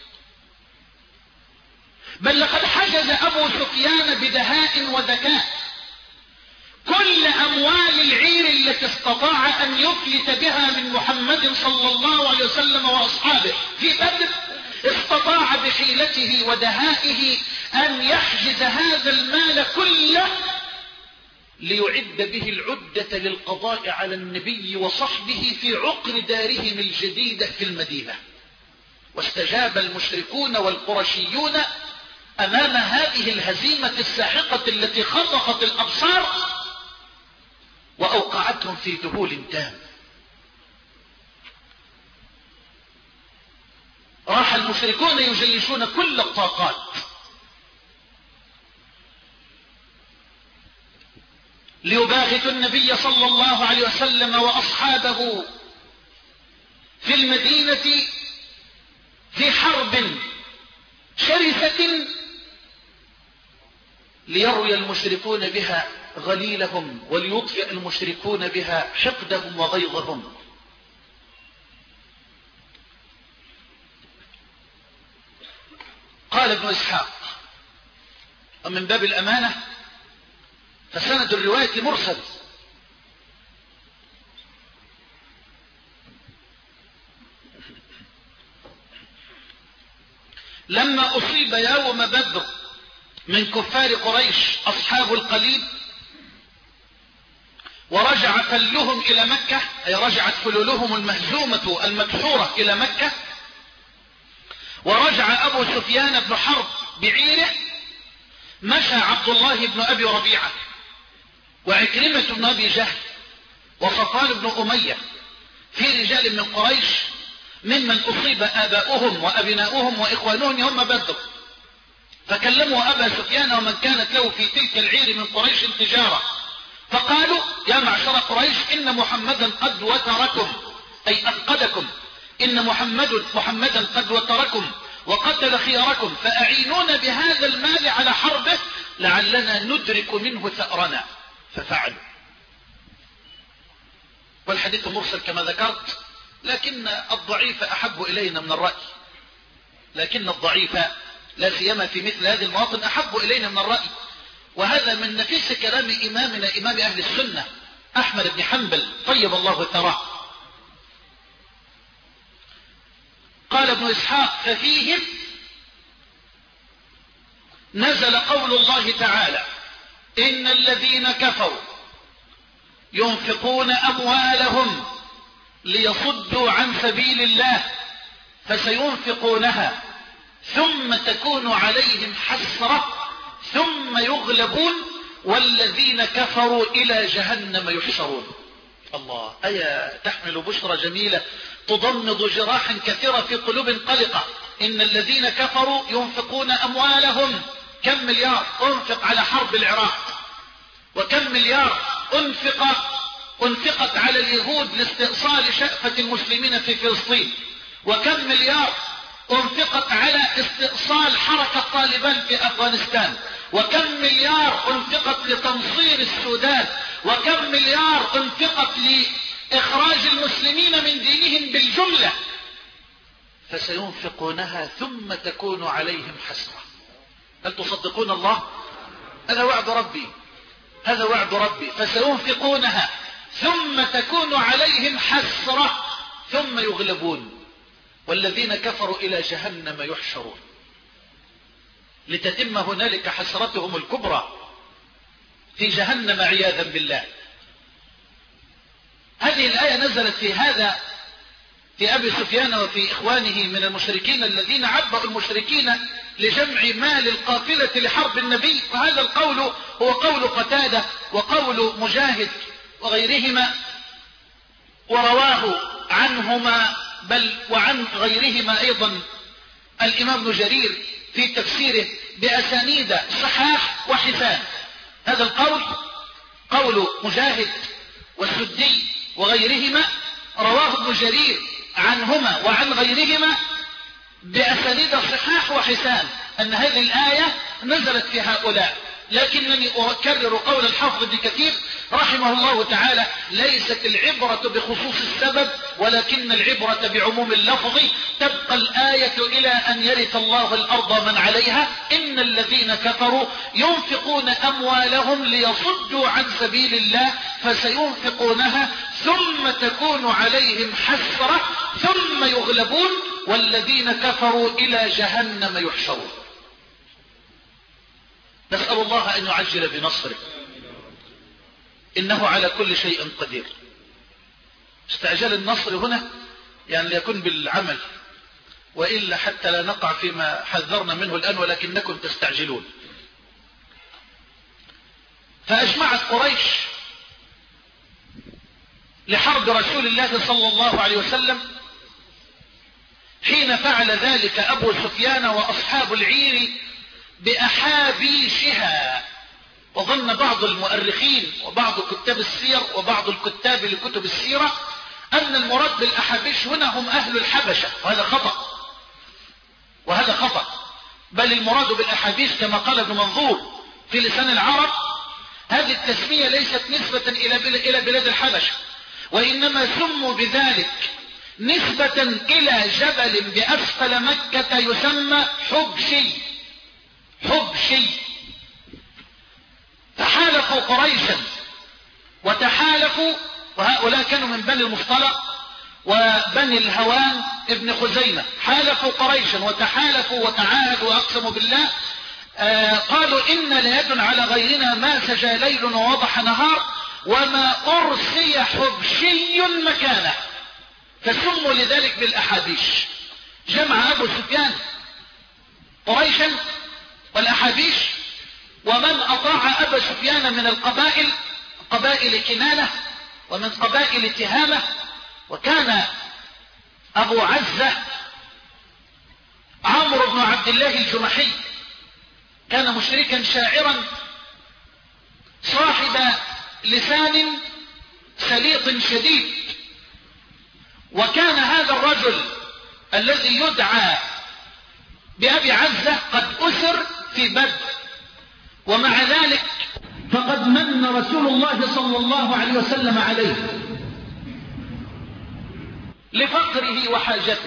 S1: بل لقد حجز أبو سفيان بدهاء وذكاء كل أموال العير التي استطاع أن يفلت بها من محمد صلى الله عليه وسلم وأصحابه في بدر، استطاع بحيلته ودهائه أن يحجز هذا المال كله ليعد به العدة للقضاء على النبي وصحبه في عقر دارهم الجديدة في المدينة. واستجاب المشركون والقرشيون أمام هذه الهزيمة الساحقة التي خطفت الأبصار وأوقعتهم في ذهول تام. راح المشركون يجيشون كل الطاقات ليباغتوا النبي صلى الله عليه وسلم وأصحابه في المدينة في حرب شرسة ليروي المشركون بها غليلهم وليطفئ المشركون بها حقدهم وغيظهم. قال ابن إسحاق، ومن باب الأمانة فسند الرواية مرسل، لما أصيب يوم بدر من كفار قريش أصحاب القليب ورجع فلهم إلى مكة، أي رجعت فلولهم المهزومة المدحورة إلى مكة، ورجع أبو سفيان بن حرب بعيره، مشى عبد الله بن أبي ربيعة وعكرمة بن أبي جهل وصفوان بن أمية في رجال من قريش ممن أصيب آباؤهم وأبناؤهم وإخوانهم يوم بدر، فكلموا أبا سفيان ومن كانت له في تلك العير من قريش تجارة، فقالوا يا معشر قريش إن محمدا قد وتركم، أي أفقدكم، إن محمد محمدا قد وتركم وقتل خياركم، فأعينونا بهذا المال على حربه لعلنا ندرك منه ثأرنا، ففعلوا. والحديث مرسل كما ذكرت، لكن الضعيف أحب إلينا من الرأي، لكن الضعيف لا سيما في مثل هذه المواطن أحب إلينا من الرأي، وهذا من نفيس كلام إمامنا إمام أهل السنة أحمد بن حنبل طيب الله ثراه. قال ابن إسحاق ففيهم نزل قول الله تعالى إن الذين كفروا ينفقون أموالهم ليصدوا عن سبيل الله فسينفقونها ثم تكون عليهم حسرة ثم يغلبون والذين كفروا إلى جهنم يحشرون. الله، آية تحمل بشرى جميلة تضمد جراحا كثيرة في قلوب قلقة. إن الذين كفروا ينفقون أموالهم، كم مليار أنفق على حرب العراق، وكم مليار أنفق أنفقت على اليهود لاستئصال شأفة المسلمين في فلسطين، وكم مليار أنفقت على استئصال حركة طالبان في أفغانستان، وكم مليار أنفقت لتنصير السودان، وكم مليار أنفقت لإخراج المسلمين من دينهم بالجملة، فسينفقونها ثم تكون عليهم حسرة. هل تصدقون الله؟ هذا وعد ربي، هذا وعد ربي، فسينفقونها ثم تكون عليهم حسرة ثم يغلبون والذين كفروا إلى جهنم يحشرون، لتتم هنالك حسرتهم الكبرى في جهنم عياذا بالله. هذه الآية نزلت في هذا في أبي سفيان وفي إخوانه من المشركين الذين عبأوا المشركين لجمع مال القافلة لحرب النبي، وهذا القول هو قول قتادة وقول مجاهد وغيرهما، ورواه عنهما بل وعن غيرهما أيضا الإمام ابن جرير في تفسيره بأسانيد صحاح وحسان. هذا القول قول مجاهد والسدي وغيرهما، رواه ابن جرير عنهما وعن غيرهما بأسانيد صحاح وحسان أن هذه الآية نزلت في هؤلاء. لكنني أكرر قول الحافظ ابن كثير رحمه الله تعالى: ليست العبرة بخصوص السبب ولكن العبرة بعموم اللفظ. تبقى الآية إلى أن يرث الله الأرض من عليها. إن الذين كفروا ينفقون أموالهم ليصدوا عن سبيل الله فسينفقونها ثم تكون عليهم حسرة ثم يغلبون والذين كفروا إلى جهنم يحشرون. نسأل الله أن يعجل بنصره، إنه على كل شيء قدير. استعجال النصر هنا يعني ليكون بالعمل، وإلا حتى لا نقع فيما حذرنا منه الآن ولكنكم تستعجلون. فأجمعت قريش لحرب رسول الله صلى الله عليه وسلم حين فعل ذلك أبو سفيان وأصحاب العير بأحابيشها. وظن بعض المؤرخين وبعض كتاب السير وبعض الكتاب لكتب السيرة أن المراد بالأحابيش هنا هم أهل الحبشة، وهذا خطأ، وهذا خطأ. بل المراد بالأحابيش كما قال ابن منظور في لسان العرب هذه التسمية ليست نسبة إلى بلاد الحبشة، وإنما سموا بذلك نسبة إلى جبل بأسفل مكة يسمى حبشي. حبشي. تحالفوا قريشا وتحالفوا، وهؤلاء كانوا من بني المصطلق وبني الهوان ابن خزيمة، حالفوا قريشا وتحالفوا وتعاهدوا وأقسموا بالله. آه قالوا إن ليد على غيرنا ما سجى ليل ووضح نهار، وما أرسي حبشي مكانه، فسموا لذلك بالأحابيش. جمع أبو سفيان قريشا والأحابيش، ومن أطاع أبا سفيان من القبائل، قبائل كنانة ومن قبائل تهامة. وكان أبو عزة عمرو بن عبد الله الجمحي، كان مشركا شاعرا صاحب لسان سليط شديد. وكان هذا الرجل الذي يدعى بأبي عزة قد أسر في بدر، ومع ذلك فقد من رسول الله صلى الله عليه وسلم عليه لفقره وحاجته،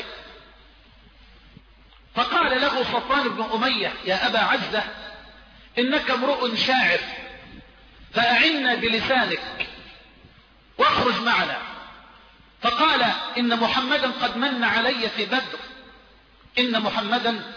S1: فقال له صفوان بن أمية: يا أبا عزة، إنك امرؤ شاعر، فأعنا بلسانك واخرج معنا. فقال: إن محمدا قد من علي في بدر، إن محمدا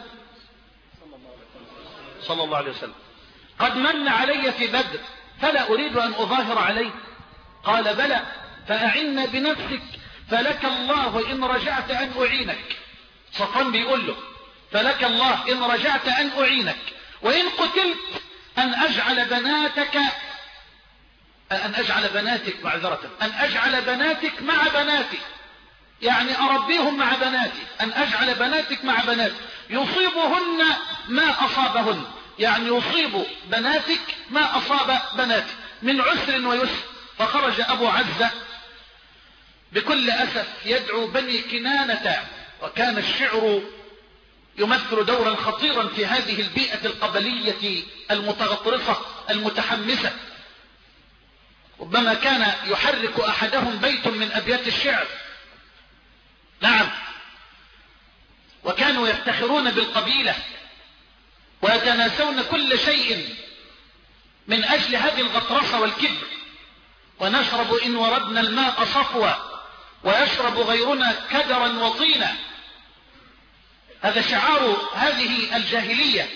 S1: صلى الله عليه وسلم قد من علي في بدر، فلا أريد أن أظاهر عليه. قال: بلى، فأعنا بنفسك، فلك الله إن رجعت أن أعينك. صفوان بيقول له: فلك الله إن رجعت أن أعينك، وإن قتلت أن أجعل بناتك أن أجعل بناتك معذرة أن أجعل بناتك مع بناتي، يعني أربيهم مع بناتي، أن أجعل بناتك مع بناتي يصيبهن ما أصابهن، يعني يصيب بناتك ما أصاب بناتي من عسر ويسر. فخرج أبو عزة بكل أسف يدعو بني كنانة، وكان الشعر يمثل دورا خطيرا في هذه البيئة القبلية المتغطرسة المتحمسة. ربما كان يحرك أحدهم بيت من أبيات الشعر، نعم، وكانوا يفتخرون بالقبيلة ويتناسون كل شيء من أجل هذه الغطرسة والكبر. ونشرب إن وردنا الماء صفوا، ويشرب غيرنا كدرا وطينا. هذا شعار هذه الجاهلية.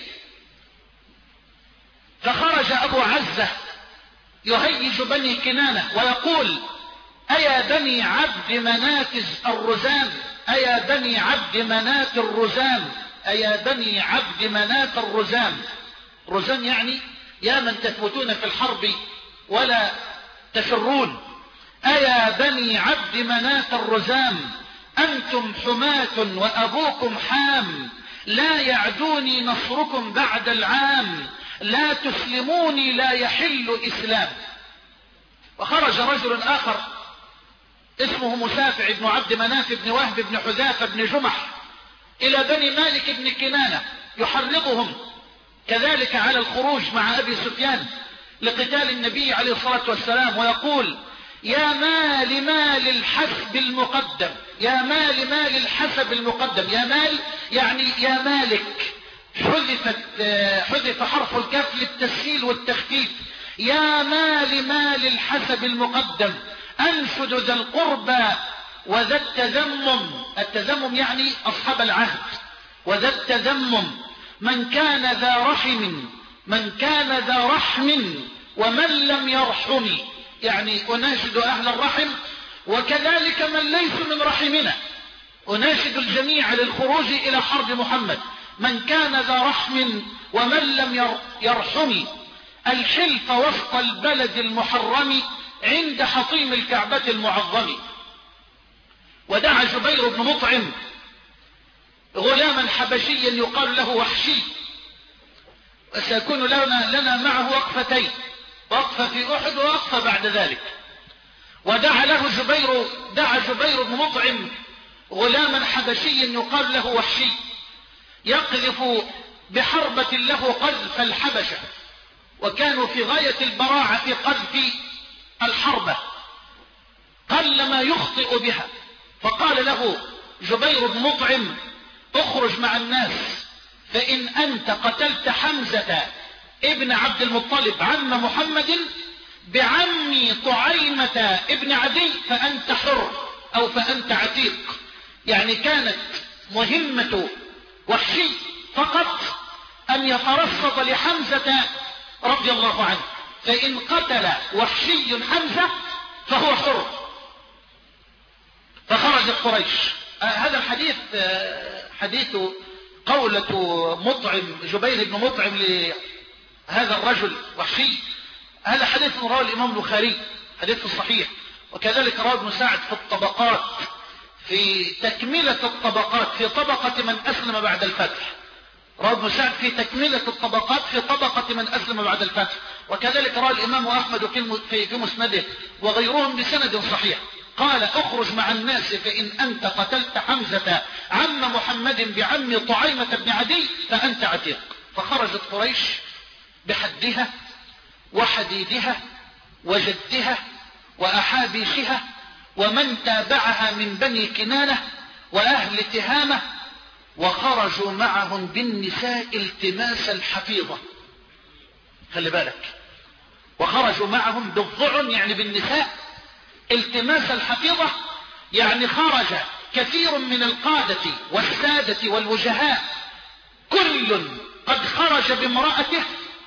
S1: فخرج أبو عزة يهيج بني كنانة ويقول: أيا بني عبد منات الرزام، أيا بني عبد منات الرزام، أيا بني عبد منات الرزام. رزام يعني يا من تثبتون في الحرب ولا تفرون. أيا بني عبد منات الرزام، أنتم حماة وأبوكم حام، لا يعدوني نصركم بعد العام، لا تسلموني لا يحل إسلام. وخرج رجل آخر اسمه مسافع بن عبد مناف بن وهب بن حذافة بن جمح إلى بني مالك بن كنانة يحرضهم كذلك على الخروج مع أبي سفيان لقتال النبي عليه الصلاة والسلام، ويقول: يا مال مال الحسب المقدم، يا مال مال الحسب المقدم. يا مال يعني يا مالك، حذفت حذف حرف الكاف للتسهيل والتخفيف. يا مال مال الحسب المقدم، أنشد ذا القربى وذا التذمم. التذمم يعني أصحاب العهد، وذا التذمم من كان ذا رحم، من كان ذا رحم ومن لم يرحم، يعني أناشد أهل الرحم وكذلك من ليس من رحمنا، أناشد الجميع للخروج إلى حرب محمد. من كان ذا رحم ومن لم يرحم، الحلف وسط البلد المحرم عند حطيم الكعبة المعظم. ودعا جبير بن مطعم غلاما حبشيا يقال له وحشي، وسيكون لنا, لنا معه وقفتين، وقفة في أحد ووقفة بعد ذلك. ودعا له جبير دعا جبير بن مطعم غلاما حبشيا يقال له وحشي، يقذف بحربة له قذف الحبشة، وكانوا في غاية البراعة في قذف الحربة، قلما يخطئ بها. فقال له جبير بن مطعم: اخرج مع الناس، فإن أنت قتلت حمزة ابن عبد المطلب عم محمد بعمي طعيمة ابن عدي فأنت حر أو فأنت عتيق. يعني كانت مهمة وحشي فقط أن يترصد لحمزة رضي الله عنه، فإن قتل وحشي حمزة فهو حر. فخرجت قريش. آه هذا الحديث آه حديث قولة مطعم جبير بن مطعم لهذا الرجل وحشي، هذا حديث رواه الإمام البخاري حديث صحيح، وكذلك رواه ابن سعد في الطبقات في تكملة الطبقات في طبقة من أسلم بعد الفتح. رواه ابن سعد في تكملة الطبقات في طبقة من أسلم بعد الفتح، وكذلك رواه الإمام أحمد في في مسنده وغيرهم بسند صحيح. قال اخرج مع الناس فإن أنت قتلت حمزة عم محمد بعم طعيمة بن عدي فأنت عتيق. فخرجت قريش بحدها وحديدها وجدها وأحابيشها ومن تابعها من بني كنانة وأهل تهامة، وخرجوا معهم بالنساء التماس الحفيظة. خلي بالك، وخرجوا معهم بالضعن يعني بالنساء التماس الحفيظة، يعني خرج كثير من القادة والسادة والوجهاء كل قد خرج بامرأته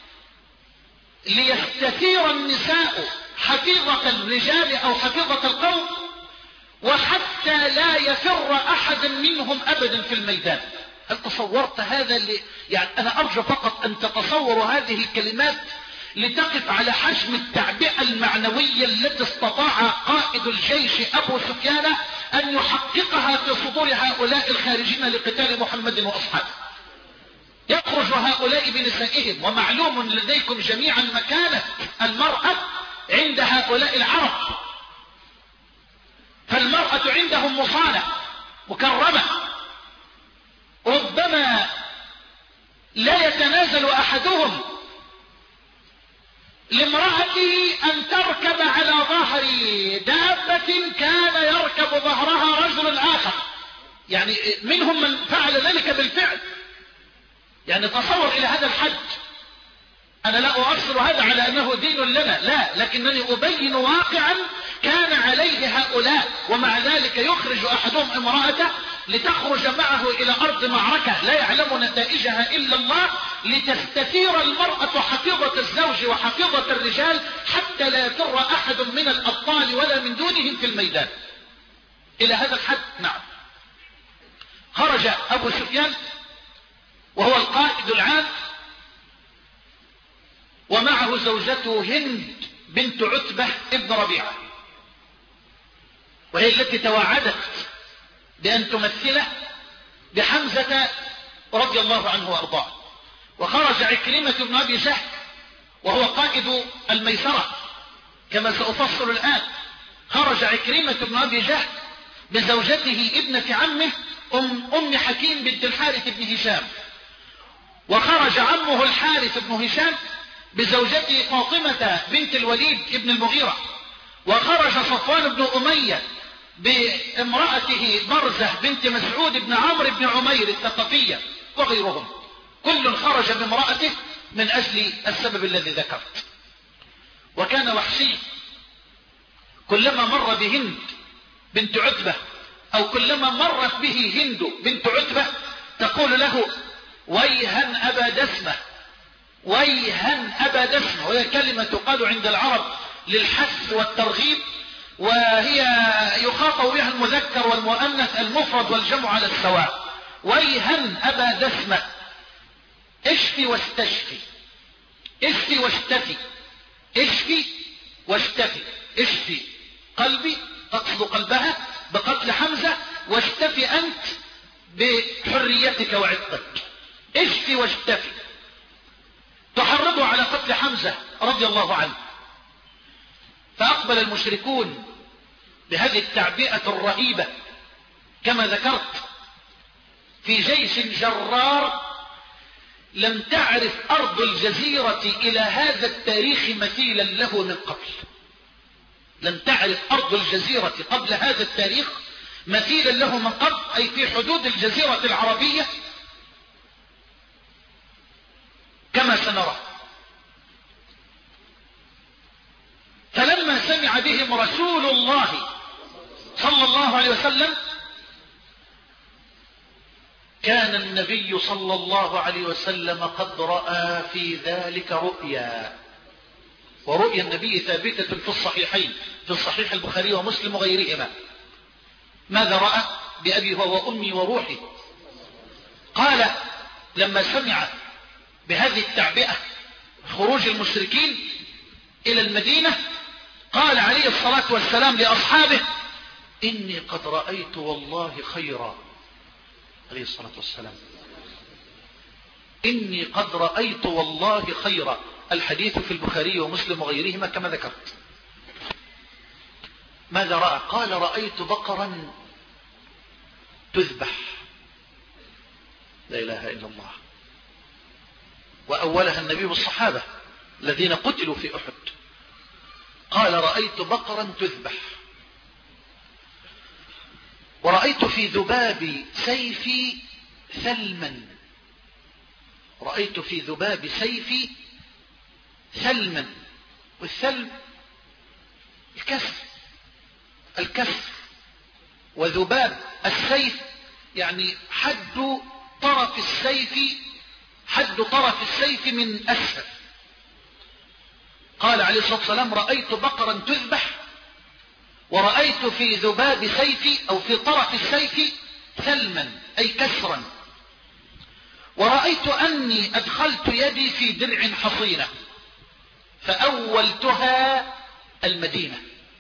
S1: ليستثير النساء حفيظة الرجال أو حفيظة القوم، وحتى لا يفر أحد منهم أبدا في الميدان. هل تصورت هذا اللي يعني أنا أرجو فقط أن تتصوروا هذه الكلمات لتقف على حجم التعبئة المعنوية التي استطاع قائد الجيش أبو سفيان أن يحققها في صدور هؤلاء الخارجين لقتال محمد وأصحابه. يخرج هؤلاء بنسائهم، ومعلوم لديكم جميعا مكانة المرأة عند هؤلاء العرب، فالمرأة عندهم مصانة مكرمة، ربما لا يتنازل أحدهم لامرأته أن تركب على ظهر دابة كان يركب ظهرها رجل آخر، يعني منهم من فعل ذلك بالفعل. يعني تصور إلى هذا الحد. أنا لا أؤصل هذا على أنه دين لنا، لا، لكنني أبين واقعا كان عليه هؤلاء، ومع ذلك يخرج أحدهم امرأته لتخرج معه إلى أرض معركة لا يعلم نتائجها إلا الله، لتستثير المرأة حفيظة الزوج وحفيظة الرجال حتى لا يفر أحد من الأبطال ولا من دونهم في الميدان. إلى هذا الحد. نعم. خرج أبو سفيان وهو القائد العام، ومعه زوجته هند بنت عتبة ابن ربيعة، وهي التي توعدت بأن تمثله بحمزة رضي الله عنه وأرضاه. وخرج عكرمة بن أبي جهل وهو قائد الميسرة كما سأفصل الآن. خرج عكرمة بن أبي جهل بزوجته ابنة عمه أم, أم حكيم بنت الحارث بن هشام، وخرج عمه الحارث بن هشام بزوجته فاطمة بنت الوليد ابن المغيرة، وخرج صفوان بن أمية بامرأته برزة بنت مسعود بن عمرو بن عمير الثقفية وغيرهم، كل خرج بامرأته من أجل السبب الذي ذكرت. وكان وحشي كلما مر بهند بنت عتبة أو كلما مرت به هند بنت عتبة تقول له ويها أبا دسمة، ويها أبا دسمة، وهي كلمة تقال عند العرب للحث والترغيب، وهي يخاطب بها المذكر والمؤنث المفرد والجمع على السواء. ويها أبا دسمة، اشفي واستشفي، اشفي واشتفي، اشفي واشتفي. اشفي قلبي، تقصد قلبها بقتل حمزة، واشتفي أنت بحريتك وعتقك. اشفي واشتفي. تحرضوا على قتل حمزة رضي الله عنه. فأقبل المشركون بهذه التعبئة الرهيبة كما ذكرت في جيش جرار لم تعرف أرض الجزيرة إلى هذا التاريخ مثيلا له من قبل. لم تعرف أرض الجزيرة قبل هذا التاريخ مثيلا له من قبل، أي في حدود الجزيرة العربية كما سنرى. فلما سمع بهم رسول الله صلى الله عليه وسلم كان النبي صلى الله عليه وسلم قد رأى في ذلك رؤيا. ورؤيا النبي ثابتة في الصحيحين، في الصحيح البخاري ومسلم وغيرهما. ماذا رأى؟ بأبي وأمي وروحي. قال لما سمع بهذه التعبئة خروج المشركين إلى المدينة قال عليه الصلاة والسلام لأصحابه: إني قد رأيت والله خيرا. عليه الصلاة والسلام: إني قد رأيت والله خيرا. الحديث في البخاري ومسلم وغيرهما كما ذكرت. ماذا رأى؟ قال: رأيت بقرا تذبح. لا إله إلا الله. وأولها النبي والصحابة الذين قتلوا في أحد. قال: رأيت بقرا تذبح، ورأيت في ذباب سيفي ثلما. رأيت في ذباب سيفي ثلما. والثلم الكسر، الكسر. وذباب السيف يعني حد طرف السيف، حد طرف السيف من أسفل. قال عليه الصلاة والسلام: رأيت بقرا تذبح، ورأيت في ذباب سيفي أو في طرف السيف ثلما أي كسرا، ورأيت أني أدخلت يدي في درع حصينة فأولتها المدينة.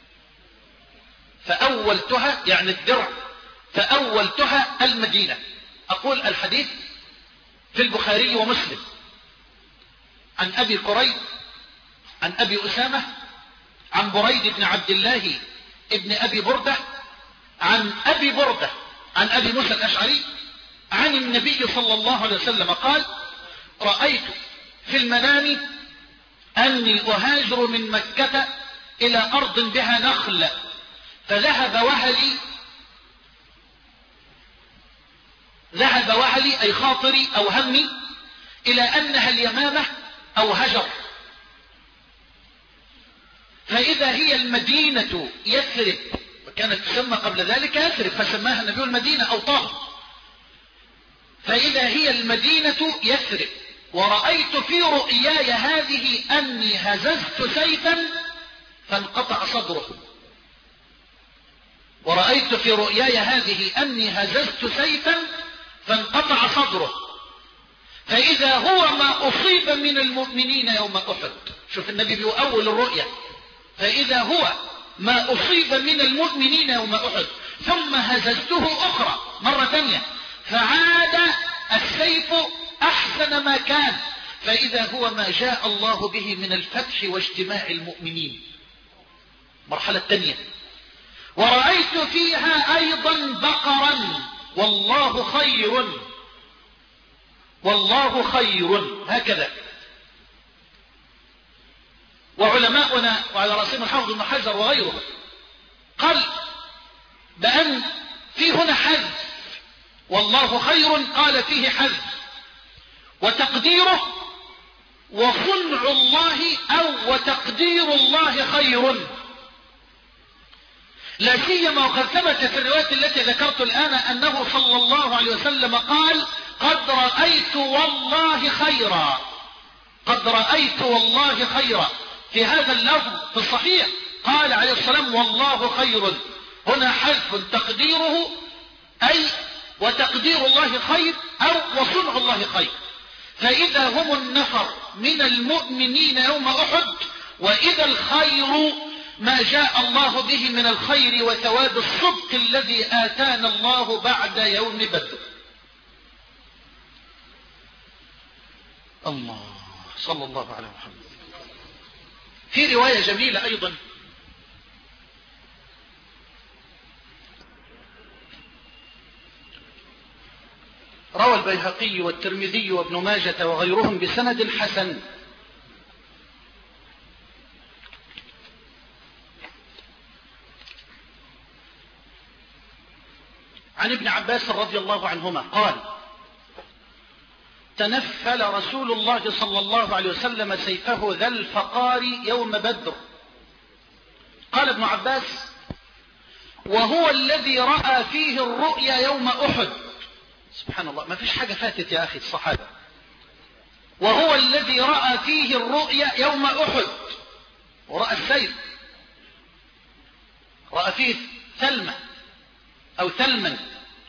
S1: فأولتها يعني الدرع، فأولتها المدينة. أقول الحديث في البخاري ومسلم عن أبي كريب عن أبي أسامة عن بريد بن عبد الله ابن أبي بردة عن أبي بردة عن أبي موسى الأشعري عن النبي صلى الله عليه وسلم قال: رأيت في المنام أني أهاجر من مكة إلى أرض بها نخل، فذهب وهلي، ذهب وهلي أي خاطري أو همي إلى أنها اليمامة أو هجر، فإذا هي المدينة يثرب، وكانت تسمى قبل ذلك يثرب فسماها النبي المدينة أو طه. فإذا هي المدينة يثرب، ورأيت في رؤياي هذه أني هززت سيفا فانقطع صدره. ورأيت في رؤياي هذه أني هززت سيفا فانقطع صدره، فإذا هو ما أصيب من المؤمنين يوم أحد. شوف النبي بيؤول الرؤيا: فإذا هو ما أصيب من المؤمنين يوم أحد، ثم هززته أخرى مرة ثانية فعاد السيف أحسن ما كان، فإذا هو ما جاء الله به من الفتح واجتماع المؤمنين. مرحلة ثانية: ورأيت فيها أيضا بقرا والله خير، والله خير. هكذا. وعلماؤنا وعلى رأسهم الحافظ ابن حجر وغيره قال بأن في هنا حذف، والله خير قال فيه حذف، وتقديره وصنع الله أو وتقدير الله خير، لا سيما وقد ثبت في الرواية التي ذكرت الآن أنه صلى الله عليه وسلم قال: قد رأيت والله خيرا، قد رأيت والله خيرا. في هذا اللفظ في الصحيح قال عليه السلام: والله خير. هنا حذف تقديره أي وتقدير الله خير أو وصنع الله خير. فإذا هم النفر من المؤمنين يوم أحد، وإذا الخير ما جاء الله به من الخير وثواب الصدق الذي آتانا الله بعد يوم بدر. الله، صلى الله عليه محمد. في رواية جميلة أيضا روى البيهقي والترمذي وابن ماجة وغيرهم بسند حسن عن ابن عباس رضي الله عنهما قال: تنفل رسول الله صلى الله عليه وسلم سيفه ذا الفقار يوم بدر. قال ابن عباس: وهو الذي رأى فيه الرؤيا يوم أحد. سبحان الله، ما فيش حاجة فاتت يا أخي الصحابة. وهو الذي رأى فيه الرؤيا يوم أحد، ورأى السيل، رأى فيه ثلمة أو ثلما.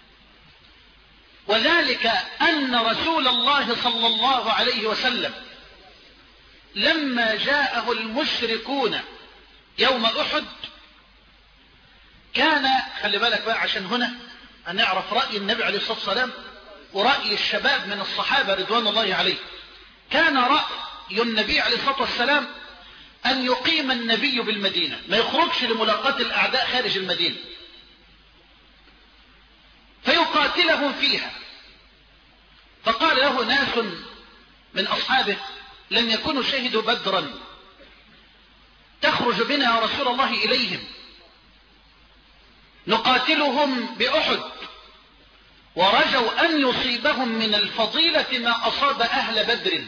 S1: وذلك أن رسول الله صلى الله عليه وسلم لما جاءه المشركون يوم أحد كان، خلي بالك بقى عشان هنا هنعرف رأي النبي عليه الصلاة والسلام ورأي الشباب من الصحابة رضوان الله عليه. كان رأي النبي عليه الصلاة والسلام أن يقيم النبي بالمدينة، ما يخرجش لملاقاة الأعداء خارج المدينة، فيقاتلهم فيها. فقال له ناس من أصحابه لم يكونوا شهدوا بدرا، تخرج بنا يا رسول الله إليهم نقاتلهم بأحد، ورجوا أن يصيبهم من الفضيلة ما أصاب أهل بدر،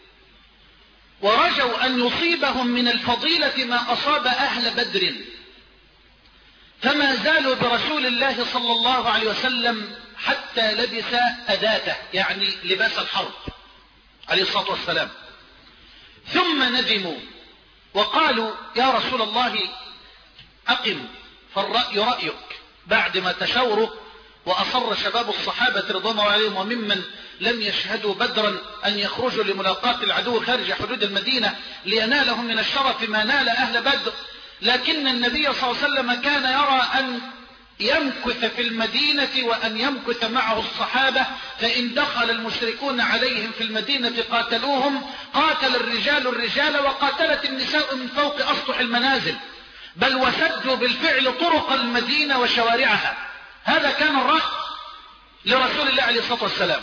S1: ورجوا أن يصيبهم من الفضيلة ما أصاب أهل بدر، فما زالوا برسول الله صلى الله عليه وسلم حتى لبس أداته، يعني لباس الحرب عليه الصلاة والسلام. ثم ندموا وقالوا يا رسول الله أقم، فالرأي رأيك. بعد ما تشاوروا وأصر شباب الصحابة رضوان الله عليهم وممن لم يشهدوا بدرا أن يخرجوا لملاقاة العدو خارج حدود المدينة لينالهم من الشرف ما نال أهل بدر، لكن النبي صلى الله عليه وسلم كان يرى أن يمكث في المدينة وأن يمكث معه الصحابة، فإن دخل المشركون عليهم في المدينة قاتلوهم، قاتل الرجال الرجال وقاتلت النساء من فوق أسطح المنازل، بل وسدوا بالفعل طرق المدينة وشوارعها. هذا كان الرأي لرسول الله عليه الصلاة والسلام.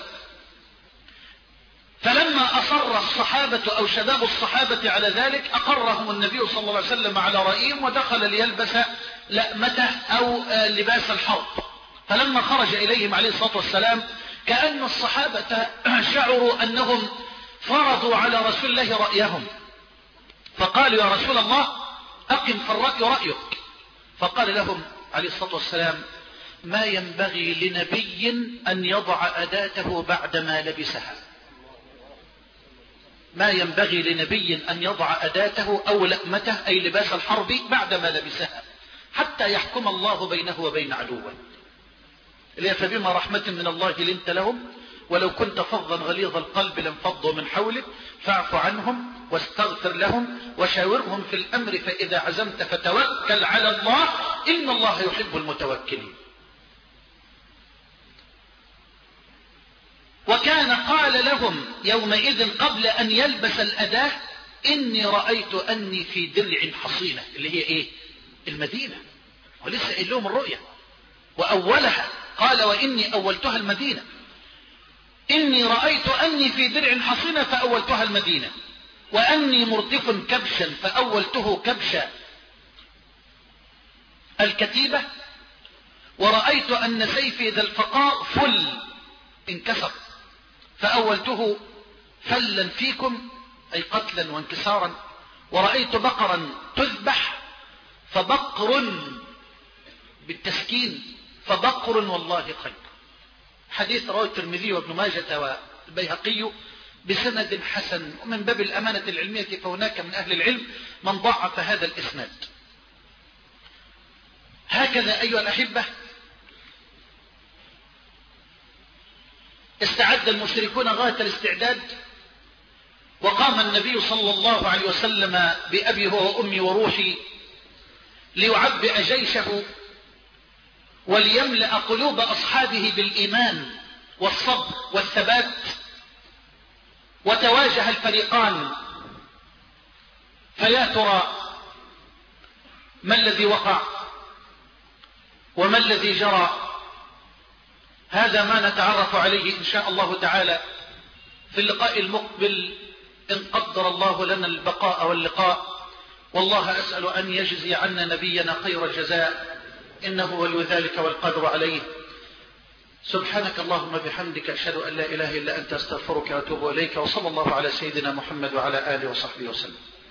S1: فلما أصر الصحابة أو شباب الصحابة على ذلك أقرهم النبي صلى الله عليه وسلم على رأيهم، ودخل ليلبس لأمته أو لباس الحرب. فلما خرج إليهم عليه الصلاة والسلام كأن الصحابة شعروا أنهم فرضوا على رسول الله رأيهم، فقالوا يا رسول الله أقم، فالرأي رأيك. فقال لهم عليه الصلاة والسلام ما ينبغي لنبي أن يضع أداته بعدما لبسها، ما ينبغي لنبي أن يضع أداته أو لأمته أي لباس الحرب بعدما لبسها حتى يحكم الله بينه وبين عدوه. فبما رحمة من الله لنت لهم ولو كنت فظا غليظ القلب لانفضوا من حولك فاعف عنهم واستغفر لهم وشاورهم في الأمر فإذا عزمت فتوكل على الله إن الله يحب المتوكلين. وكان قال لهم يومئذ قبل أن يلبس الأداة إني رأيت أني في درع حصينة، اللي هي إيه؟ المدينة. ولسه قال لهم الرؤية وأولها، قال وإني أولتها المدينة، إني رأيت أني في درع حصينة فأولتها المدينة، وأني مردف كبشا فأولته كبش الكتيبة، ورأيت أن سيفي ذا الفقار فل انكسر فأولته فلا فيكم أي قتلا وانكسارا، ورأيت بقرا تذبح فبقر بالتسكين فبقر والله خير. حديث رواه الترمذي وابن ماجه والبيهقي بسند حسن. ومن باب الأمانة العلمية فهناك من أهل العلم من ضعف هذا الإسناد. هكذا أيها الأحبة استعد المشركون غاية الاستعداد، وقام النبي صلى الله عليه وسلم بأبي هو وأمي وروحي ليعبئ جيشه وليملأ قلوب أصحابه بالإيمان والصبر والثبات. وتواجه الفريقان، فيا ترى ما الذي وقع وما الذي جرى؟ هذا ما نتعرف عليه إن شاء الله تعالى في اللقاء المقبل إن قدر الله لنا البقاء واللقاء. والله أسأل أن يجزي عنا نبينا خير الجزاء إنه ولي ذلك والقدر عليه. سبحانك اللهم بحمدك أشهد أن لا إله إلا أنت أستغفرك وأتوب إليك، وصلى الله على سيدنا محمد وعلى آله وصحبه وسلم.